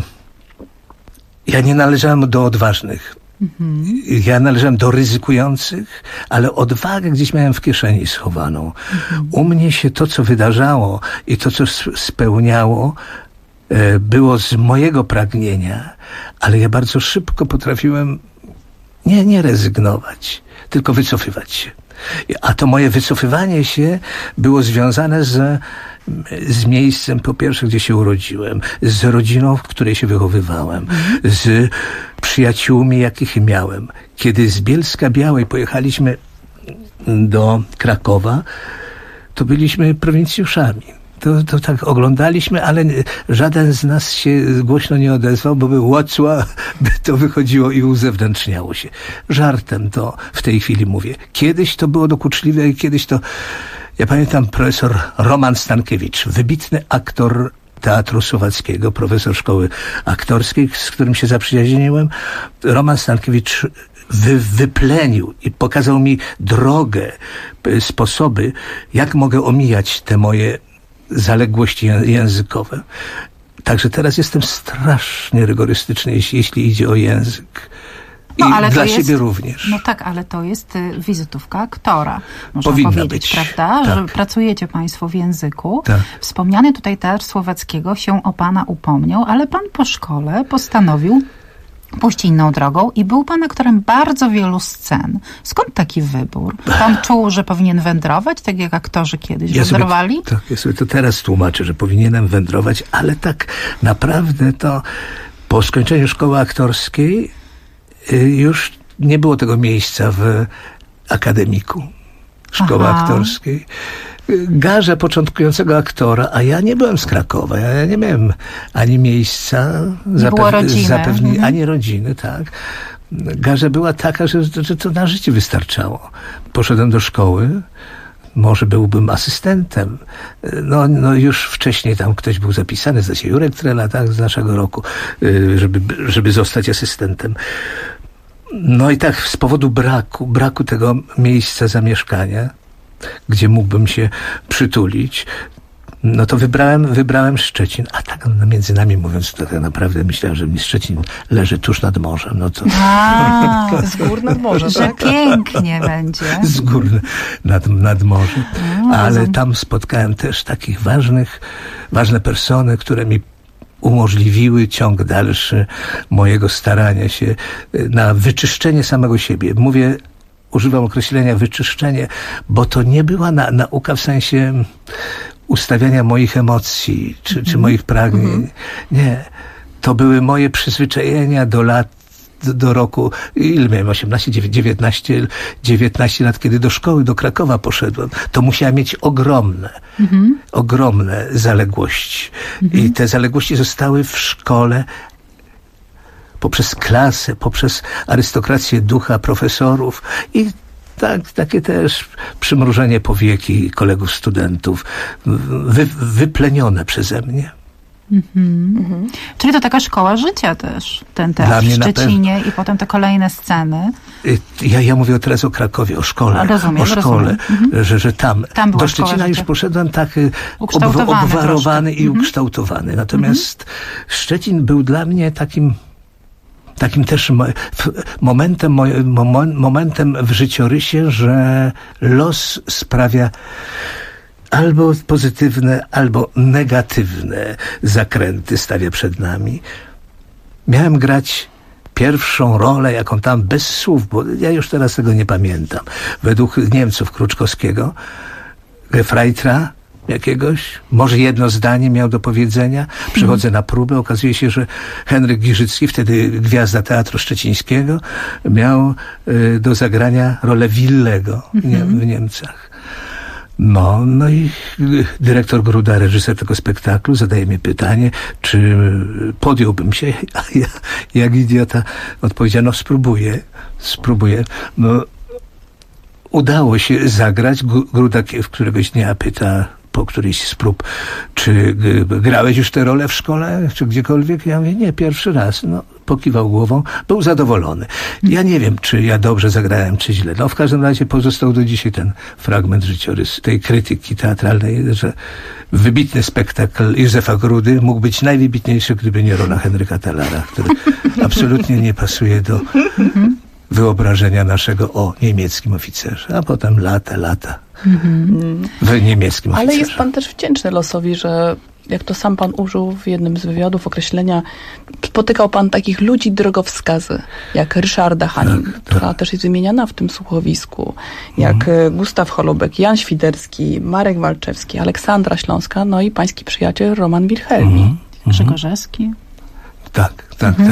ja nie należałem do odważnych. Ja należałem do ryzykujących, ale odwagę gdzieś miałem w kieszeni schowaną. U mnie się to, co wydarzało i to, co spełniało, było z mojego pragnienia, ale ja bardzo szybko potrafiłem nie rezygnować, tylko wycofywać się. A to moje wycofywanie się było związane z miejscem, po pierwsze, gdzie się urodziłem, z rodziną, w której się wychowywałem, z przyjaciółmi, jakich miałem. Kiedy z Bielska-Białej pojechaliśmy do Krakowa, to byliśmy prowincjuszami. To tak oglądaliśmy, ale żaden z nas się głośno nie odezwał, bo by łocła, by to wychodziło i uzewnętrzniało się. Żartem to w tej chwili mówię. Kiedyś to było dokuczliwe i kiedyś to... Ja pamiętam profesor Roman Stankiewicz, wybitny aktor Teatru Słowackiego, profesor szkoły aktorskiej, z którym się zaprzyjaźniłem. Roman Stankiewicz wyplenił i pokazał mi drogę, sposoby, jak mogę omijać te moje zaległości językowe. Także teraz jestem strasznie rygorystyczny, jeśli idzie o język. I dla siebie również. No tak, ale to jest wizytówka aktora. Można powinna powiedzieć, być. prawda? Tak. Że pracujecie państwo w języku. Tak. Wspomniany tutaj Teatr Słowackiego się o pana upomniał, ale pan po szkole postanowił pójść inną drogą i był pan aktorem bardzo wielu scen. Skąd taki wybór? Pan czuł, że powinien wędrować, tak jak aktorzy kiedyś wędrowali? Ja sobie to teraz tłumaczę, że powinienem wędrować, ale tak naprawdę to po skończeniu szkoły aktorskiej już nie było tego miejsca w akademiku szkoły aktorskiej. Garza początkującego aktora, a ja nie byłem z Krakowa, ja nie miałem ani miejsca, ani rodziny, tak. Garza była taka, że to na życie wystarczało. Poszedłem do szkoły, może byłbym asystentem. No już wcześniej tam ktoś był zapisany, zdaje się Jurek Trela, tak, z naszego roku, żeby zostać asystentem. No i tak z powodu braku tego miejsca zamieszkania, gdzie mógłbym się przytulić, no to wybrałem Szczecin. A tak między nami mówiąc, to tak naprawdę myślałem, że mi Szczecin leży tuż nad morzem. No to... Z gór nad morzem, że tak? pięknie będzie. Z gór nad morzem. Ale tam spotkałem też takich ważne persony, które mi umożliwiły ciąg dalszy mojego starania się na wyczyszczenie samego siebie. Używam określenia wyczyszczenie, bo to nie była nauka w sensie ustawiania moich emocji, czy moich pragnień. Nie. To były moje przyzwyczajenia do roku, ile miałem, 18, 19 lat, kiedy do szkoły, do Krakowa poszedłem, to musiałem mieć ogromne zaległości. I te zaległości zostały w szkole poprzez klasę, poprzez arystokrację ducha profesorów i takie też przymrużenie powieki kolegów studentów, wyplenione przeze mnie. Czyli to taka szkoła życia też, ten teatr w Szczecinie i potem te kolejne sceny. Ja mówię teraz o Krakowie, o szkole. Rozumiem. Że tam do Szczecina już poszedłem tak obwarowany i ukształtowany. Natomiast Szczecin był dla mnie takim też momentem w życiorysie, że los sprawia albo pozytywne, albo negatywne zakręty stawia przed nami. Miałem grać pierwszą rolę, jaką tam bez słów, bo ja już teraz tego nie pamiętam. Według Niemców Kruczkowskiego, Gefreitera jakiegoś, może jedno zdanie miał do powiedzenia. Przychodzę na próbę, okazuje się, że Henryk Giżycki, wtedy gwiazda Teatru Szczecińskiego, miał do zagrania rolę Willego w Niemcach. No i dyrektor Gruda, reżyser tego spektaklu, zadaje mi pytanie, czy podjąłbym się, a ja jak idiota odpowiedziałem, no spróbuję. No, udało się zagrać. Gruda któregoś dnia pyta po którejś z prób, czy grałeś już tę rolę w szkole, czy gdziekolwiek? Ja mówię, nie, pierwszy raz. No, pokiwał głową, był zadowolony. Ja nie wiem, czy ja dobrze zagrałem, czy źle. No, w każdym razie pozostał do dzisiaj ten fragment życiorysu, tej krytyki teatralnej, że wybitny spektakl Józefa Grudy mógł być najwybitniejszy, gdyby nie rola Henryka Talara, który absolutnie nie pasuje do wyobrażenia naszego o niemieckim oficerze, a potem lata w niemieckim oficerze. Ale jest pan też wdzięczny losowi, że jak to sam pan użył w jednym z wywiadów określenia, spotykał pan takich ludzi drogowskazy, jak Ryszarda Hanin, która też jest wymieniana w tym słuchowisku, jak Gustaw Holubek, Jan Świderski, Marek Walczewski, Aleksandra Śląska, no i pański przyjaciel Roman Wilhelmi. Grzegorzewski. Tak.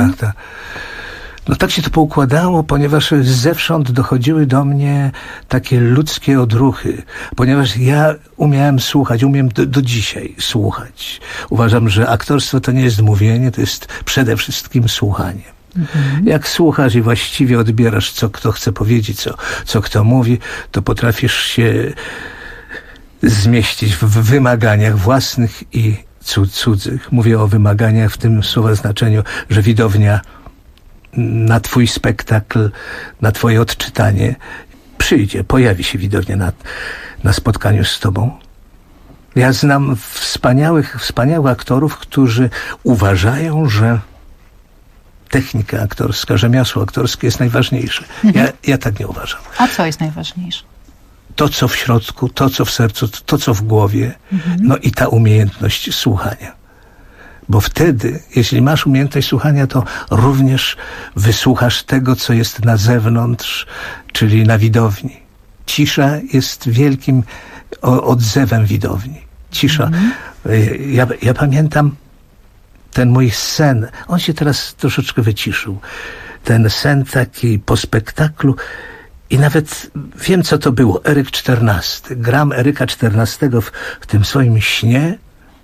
No tak się to poukładało, ponieważ zewsząd dochodziły do mnie takie ludzkie odruchy, ponieważ ja umiem do dzisiaj słuchać. Uważam, że aktorstwo to nie jest mówienie, to jest przede wszystkim słuchanie. Jak słuchasz i właściwie odbierasz, co kto chce powiedzieć, co kto mówi, to potrafisz się zmieścić w wymaganiach własnych i cudzych. Mówię o wymaganiach w tym słowa znaczeniu, że widownia na twój spektakl, na twoje odczytanie przyjdzie, pojawi się widownia na spotkaniu z tobą. Ja znam wspaniałych aktorów, którzy uważają, że technika aktorska, rzemiosło aktorskie jest najważniejsze. Ja tak nie uważam. A co jest najważniejsze? To, co w środku, to, co w sercu, to, co w głowie, no i ta umiejętność słuchania. Bo wtedy, jeśli masz umiejętność słuchania, to również wysłuchasz tego, co jest na zewnątrz, czyli na widowni. Cisza jest wielkim odzewem widowni. Cisza. Ja pamiętam ten mój sen. On się teraz troszeczkę wyciszył. Ten sen taki po spektaklu. I nawet wiem, co to było. Eryk XIV. Gram Eryka XIV w tym swoim śnie.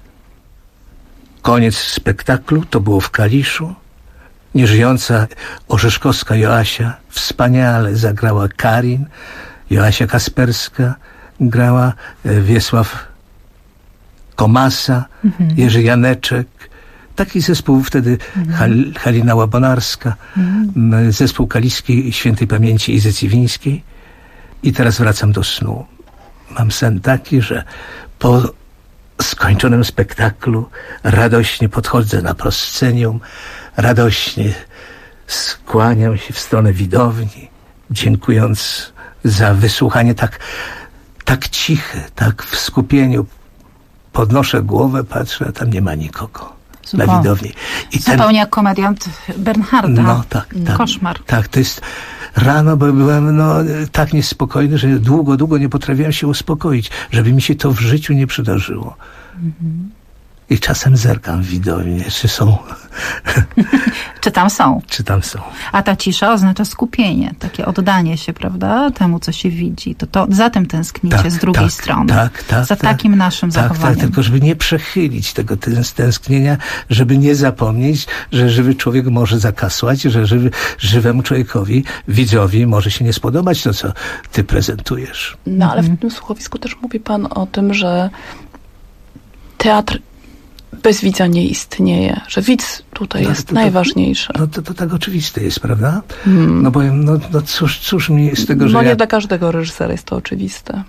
Koniec spektaklu. To było w Kaliszu. Nieżyjąca orzeszkowska Joasia wspaniale zagrała Karin. Joasia Kasperska grała, Wiesław Komasa, Jerzy Janeczek. Taki zespół wtedy, Halina Łabonarska, zespół kaliski świętej pamięci Izy Cywińskiej. I teraz wracam do snu. Mam sen taki, że po skończonym spektaklu radośnie podchodzę na proszcenium, radośnie skłaniam się w stronę widowni, dziękując za wysłuchanie tak ciche, tak w skupieniu. Podnoszę głowę, patrzę, a tam nie ma nikogo na widowni. I zupełnie jak komediant Bernharda. No tak. Koszmar. Tak, to jest rano, bo byłem tak niespokojny, że długo nie potrafiłem się uspokoić, żeby mi się to w życiu nie przydarzyło. I czasem zerkam w widownię, czy są. Czy tam są. Czy tam są. A ta cisza oznacza skupienie, takie oddanie się, prawda, temu, co się widzi. To za tym tęsknicie z drugiej strony. Za takim naszym zachowaniem. Tak, tylko żeby nie przechylić tego tęsknienia, żeby nie zapomnieć, że żywy człowiek może zakasłać, że żywemu człowiekowi, widzowi może się nie spodobać to, co ty prezentujesz. No, ale w tym słuchowisku też mówi pan o tym, że teatr bez widza nie istnieje, że widz tutaj jest najważniejszy. No to tak oczywiste jest, prawda? No bo cóż mi z tego, że no nie dla każdego reżysera jest to oczywiste.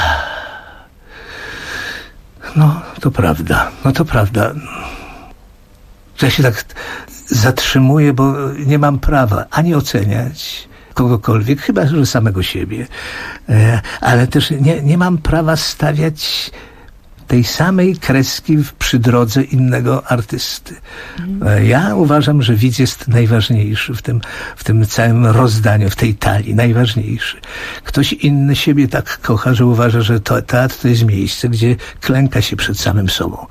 No to prawda. Ja się tak zatrzymuję, bo nie mam prawa ani oceniać kogokolwiek, chyba że samego siebie. Ale też nie mam prawa stawiać tej samej kreski przy drodze innego artysty. Ja uważam, że widz jest najważniejszy w tym całym rozdaniu, w tej talii, najważniejszy. Ktoś inny siebie tak kocha, że uważa, że teatr to jest miejsce, gdzie klęka się przed samym sobą.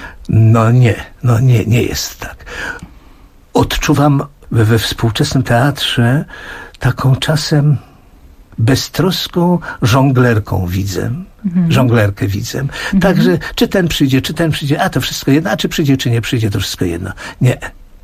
Nie jest tak. Odczuwam we współczesnym teatrze taką czasem beztroską żonglerką widzę. Żonglerkę widzę. Także czy ten przyjdzie, a to wszystko jedno, a czy przyjdzie, czy nie przyjdzie, to wszystko jedno. Nie.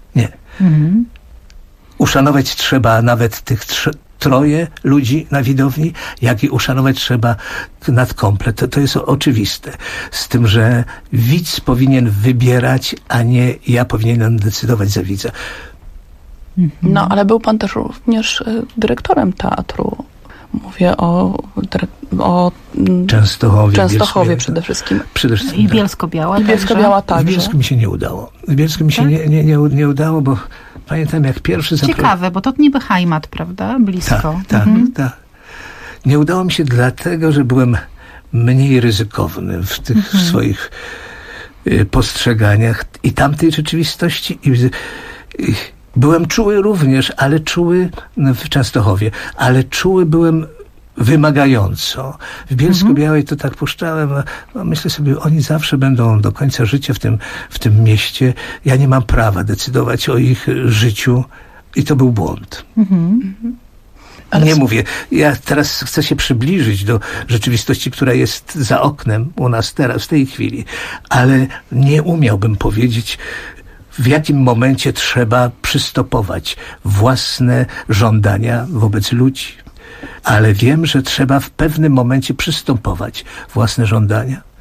Uszanować trzeba nawet tych troje ludzi na widowni, jak i uszanować trzeba nadkomplet. To jest oczywiste. Z tym, że widz powinien wybierać, a nie ja powinienem decydować za widza. No, ale był pan też również dyrektorem teatru. Mówię o Częstochowie przede wszystkim. I Bielsko-Biała. I Bielsko-Biała także. W Bielsku mi się nie udało. Nie udało, bo pamiętam jak pierwszy... Ciekawe, bo to niby Heimat, prawda? Blisko. Tak. Nie udało mi się dlatego, że byłem mniej ryzykowny w tych swoich postrzeganiach i tamtej rzeczywistości byłem czuły również, ale czuły w Częstochowie, ale czuły byłem wymagająco. W Bielsku-Białej to tak puszczałem, myślę sobie, oni zawsze będą do końca życia w tym mieście. Ja nie mam prawa decydować o ich życiu i to był błąd. Ale nie mówię, ja teraz chcę się przybliżyć do rzeczywistości, która jest za oknem u nas teraz, w tej chwili, ale nie umiałbym powiedzieć, w jakim momencie trzeba przystopować własne żądania wobec ludzi. Ale wiem, że trzeba w pewnym momencie przystopować własne żądania.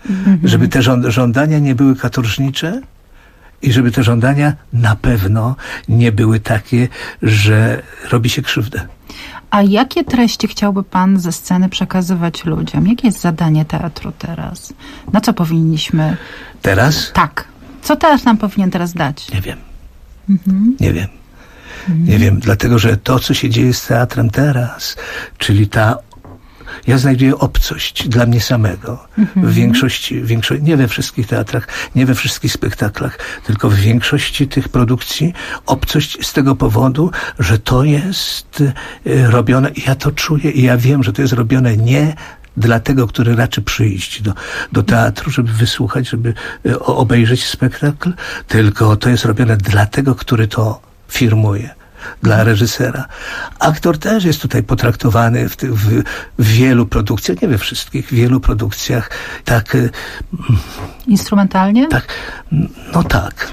Żeby te żądania nie były katorżnicze i żeby te żądania na pewno nie były takie, że robi się krzywdę. A jakie treści chciałby pan ze sceny przekazywać ludziom? Jakie jest zadanie teatru teraz? Na co powinniśmy... Teraz? Tak. Co teatr nam powinien teraz dać? Nie wiem. Nie wiem. Nie wiem, dlatego że to, co się dzieje z teatrem teraz, czyli ja znajduję obcość dla mnie samego. W większości, nie we wszystkich teatrach, nie we wszystkich spektaklach, tylko w większości tych produkcji obcość z tego powodu, że to jest robione, ja to czuję i ja wiem, że to jest robione nie dla tego, który raczy przyjść do teatru, żeby wysłuchać, żeby obejrzeć spektakl, tylko to jest robione dla tego, który to firmuje. Dla reżysera. Aktor też jest tutaj potraktowany w wielu produkcjach, nie we wszystkich, w wielu produkcjach tak... Instrumentalnie? Tak. No tak.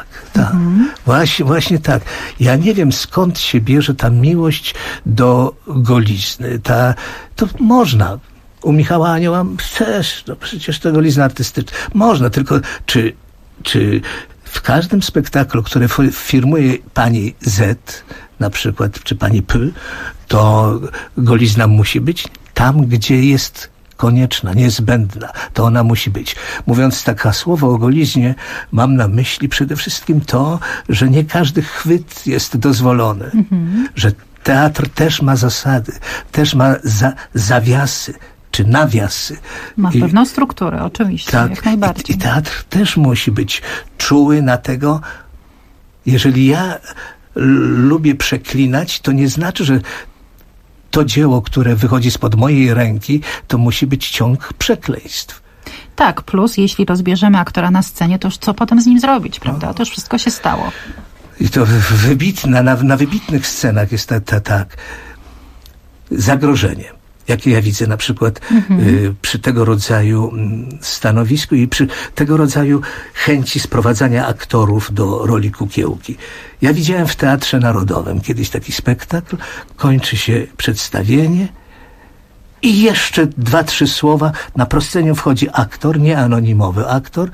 Właśnie tak. Ja nie wiem, skąd się bierze ta miłość do golizny. To można. U Michała Anioła też, przecież to golizna artystyczna. Można, tylko czy w każdym spektaklu, który firmuje pani Z, na przykład, czy pani P, to golizna musi być tam, gdzie jest konieczna, niezbędna. To ona musi być. Mówiąc takie słowo o goliźnie, mam na myśli przede wszystkim to, że nie każdy chwyt jest dozwolony. Że teatr też ma zasady, też ma zawiasy, czy nawiasy. Ma pewną strukturę, oczywiście, tak, jak najbardziej. I teatr też musi być czuły na tego. Jeżeli ja lubię przeklinać, to nie znaczy, że to dzieło, które wychodzi spod mojej ręki, to musi być ciąg przekleństw. Tak, plus jeśli rozbierzemy aktora na scenie, to już co potem z nim zrobić, prawda? To już wszystko się stało. I to na wybitnych scenach jest tak zagrożenie. Jakie ja widzę na przykład przy tego rodzaju stanowisku i przy tego rodzaju chęci sprowadzania aktorów do roli kukiełki. Ja widziałem w Teatrze Narodowym kiedyś taki spektakl, kończy się przedstawienie i jeszcze 2-3 słowa, na proscenię wchodzi aktor, nie anonimowy aktor,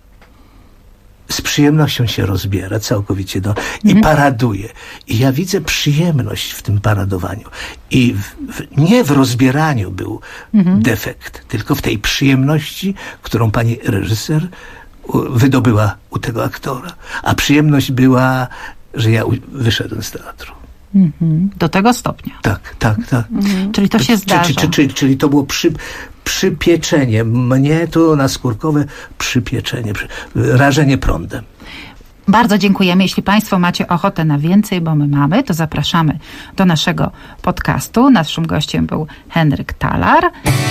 z przyjemnością się rozbiera całkowicie i paraduje. I ja widzę przyjemność w tym paradowaniu. I nie w rozbieraniu był defekt, tylko w tej przyjemności, którą pani reżyser wydobyła u tego aktora. A przyjemność była, że ja wyszedłem z teatru. Do tego stopnia. Tak. Czyli to się zdarza. Czyli to było przypieczenie. Mnie to naskórkowe przypieczenie, rażenie prądem. Bardzo dziękujemy. Jeśli państwo macie ochotę na więcej, bo my mamy, to zapraszamy do naszego podcastu. Naszym gościem był Henryk Talar.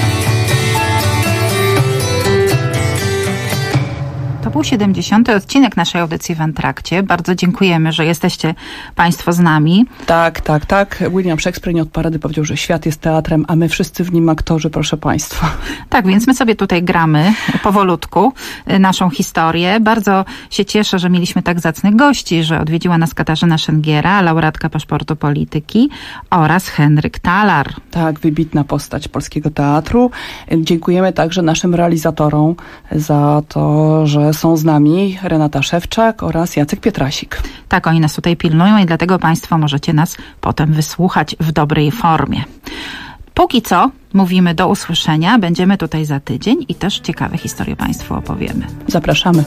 To był 70. odcinek naszej audycji w Antrakcie. Bardzo dziękujemy, że jesteście państwo z nami. Tak. William Shakespeare nie od parady powiedział, że świat jest teatrem, a my wszyscy w nim aktorzy, proszę państwa. Tak, więc my sobie tutaj gramy powolutku naszą historię. Bardzo się cieszę, że mieliśmy tak zacnych gości, że odwiedziła nas Katarzyna Szyngiera, laureatka Paszportu Polityki oraz Henryk Talar. Tak, wybitna postać polskiego teatru. Dziękujemy także naszym realizatorom za to, że są z nami Renata Szewczak oraz Jacek Pietrasik. Tak, oni nas tutaj pilnują i dlatego państwo możecie nas potem wysłuchać w dobrej formie. Póki co mówimy do usłyszenia. Będziemy tutaj za tydzień i też ciekawe historie państwu opowiemy. Zapraszamy.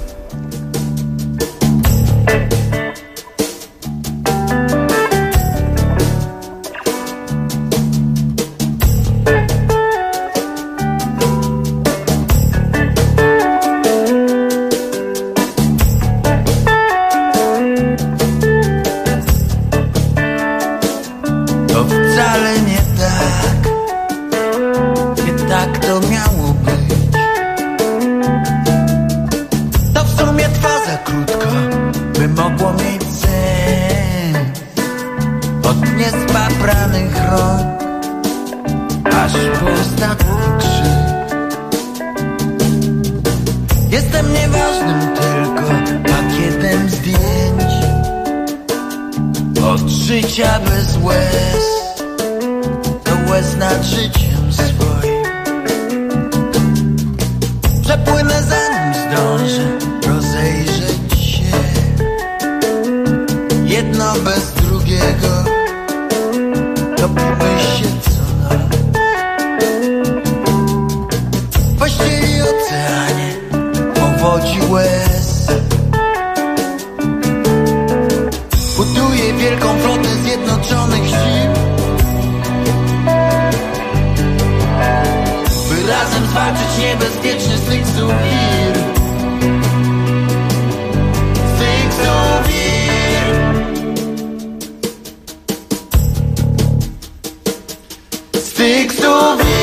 Jestem nieważnym tylko pakietem zdjęć. Od życia bez łez do łez nad życiem swoim. Przepłynę zanim zdążę rozejrzeć się. Jedno bez drugiego, topimy się co noc. W pościeli oceanie, powodzi łez. Buduję wielką flotę zjednoczonych sił, by razem zwalczyć niebezpieczny Styx-Owir. Styx-Owir. Styx-Owir.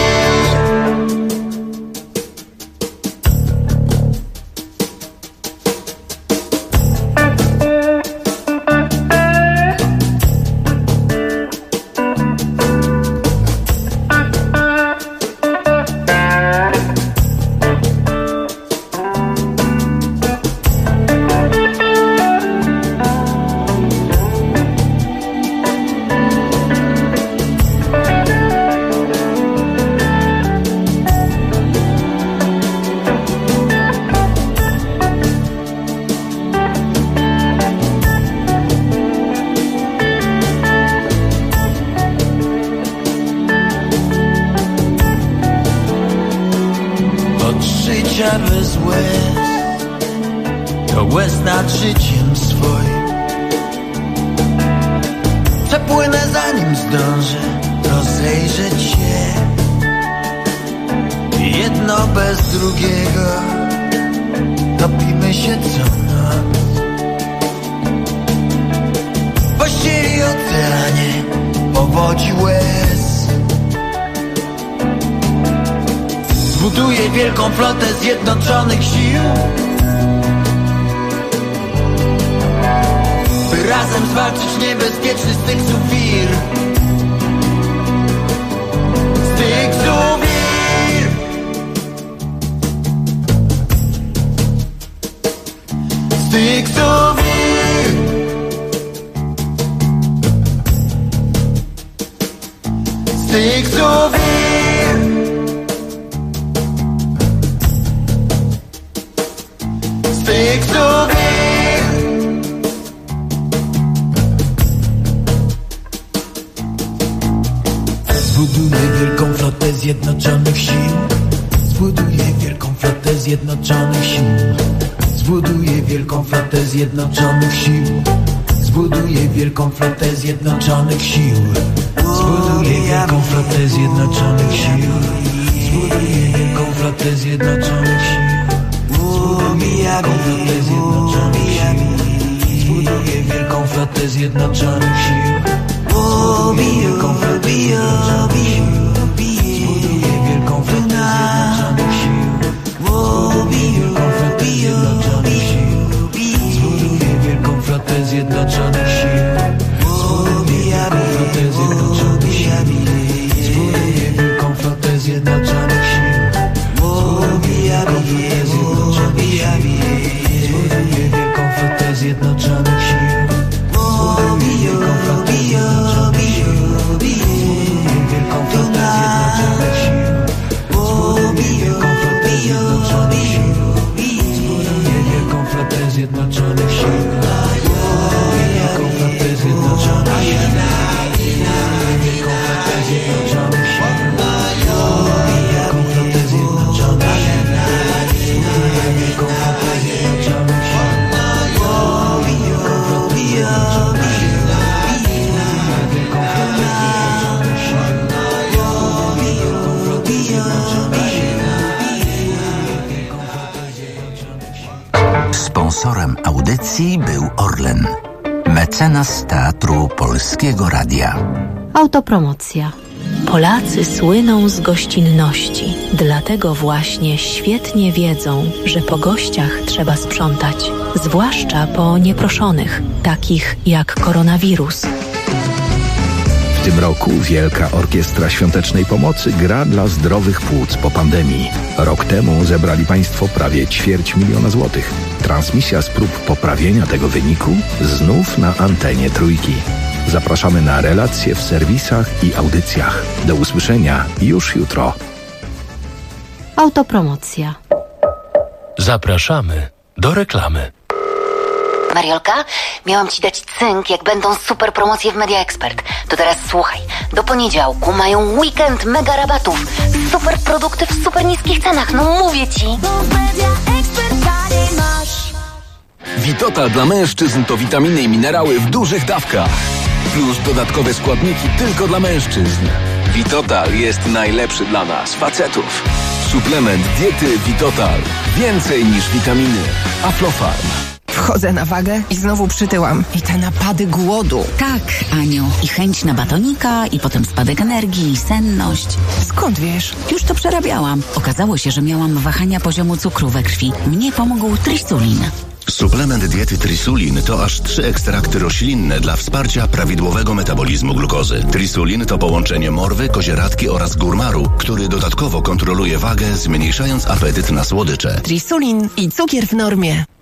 Bez łez, to łez nad życiem swoim. Przepłynę zanim zdążę rozejrzeć się. Jedno bez drugiego, topimy się co noc. W pościeli oceanie, powodzi łez. Zbuduję wielką flotę zjednoczonych sił, by razem zwalczyć niebezpieczny Styx-Owir. Styx-Owir. Styx-Owir. Styx-Owir. Zbuduję wielką flotę zjednoczonych sił. Zbuduję wielką flotę zjednoczonych sił. Zbuduję wielką flotę zjednoczonych sił. Zbuduję wielką flotę zjednoczonych sił. Zbuduję wielką flotę zjednoczonych sił. Zbuduję wielką flotę zjednoczonych sił. Zbuduję wielką flotę zjednoczonych sił. Zbuduję wielką flotę zjednoczonych sił. Zbuduję wielką flotę zjednoczonych sił. Zbuduję wielką flotę zjednoczonych sił. Zbuduję wielką flotę zjednoczonych sił. Zbuduję wielką flotę zjednoczonych sił. Zbuduję wielką flotę zjednoczonych sił. Zjednoczonych Sił. Wielką flotę Zjednoczonych Sił. Wielką flotę Zjednoczonych Sił. Wielką flotę Zjednoczonych Sił. Wielką flotę Zjednoczonych Sił. Wielką flotę Zjednoczonych Sił. Wielką flotę Zjednoczonych Sił. Wielką flotę Zjednoczonych Sił. Sponsorem audycji był Orlen, mecenas Teatru Polskiego Radia. Autopromocja. Polacy słyną z gościnności, dlatego właśnie świetnie wiedzą, że po gościach trzeba sprzątać, zwłaszcza po nieproszonych, takich jak koronawirus. W tym roku Wielka Orkiestra Świątecznej Pomocy gra dla zdrowych płuc po pandemii. Rok temu zebrali Państwo prawie 250 000 złotych. Transmisja z prób poprawienia tego wyniku znów na antenie Trójki. Zapraszamy na relacje w serwisach i audycjach. Do usłyszenia już jutro. Autopromocja. Zapraszamy do reklamy. Mariolka, miałam ci dać cynk, jak będą super promocje w Media Expert. To teraz słuchaj, do poniedziałku mają weekend mega rabatów. Super produkty w super niskich cenach, no mówię ci. Witotal dla mężczyzn to witaminy i minerały w dużych dawkach. Plus dodatkowe składniki tylko dla mężczyzn. Witotal jest najlepszy dla nas, facetów. Suplement diety Witotal. Więcej niż witaminy. Aflofarm. Wchodzę na wagę i znowu przytyłam. I te napady głodu. Tak, Aniu. I chęć na batonika, i potem spadek energii, i senność. Skąd wiesz? Już to przerabiałam. Okazało się, że miałam wahania poziomu cukru we krwi. Mnie pomógł Trisulin. Suplement diety Trisulin to aż 3 ekstrakty roślinne dla wsparcia prawidłowego metabolizmu glukozy. Trisulin to połączenie morwy, kozieradki oraz górmaru, który dodatkowo kontroluje wagę, zmniejszając apetyt na słodycze. Trisulin i cukier w normie.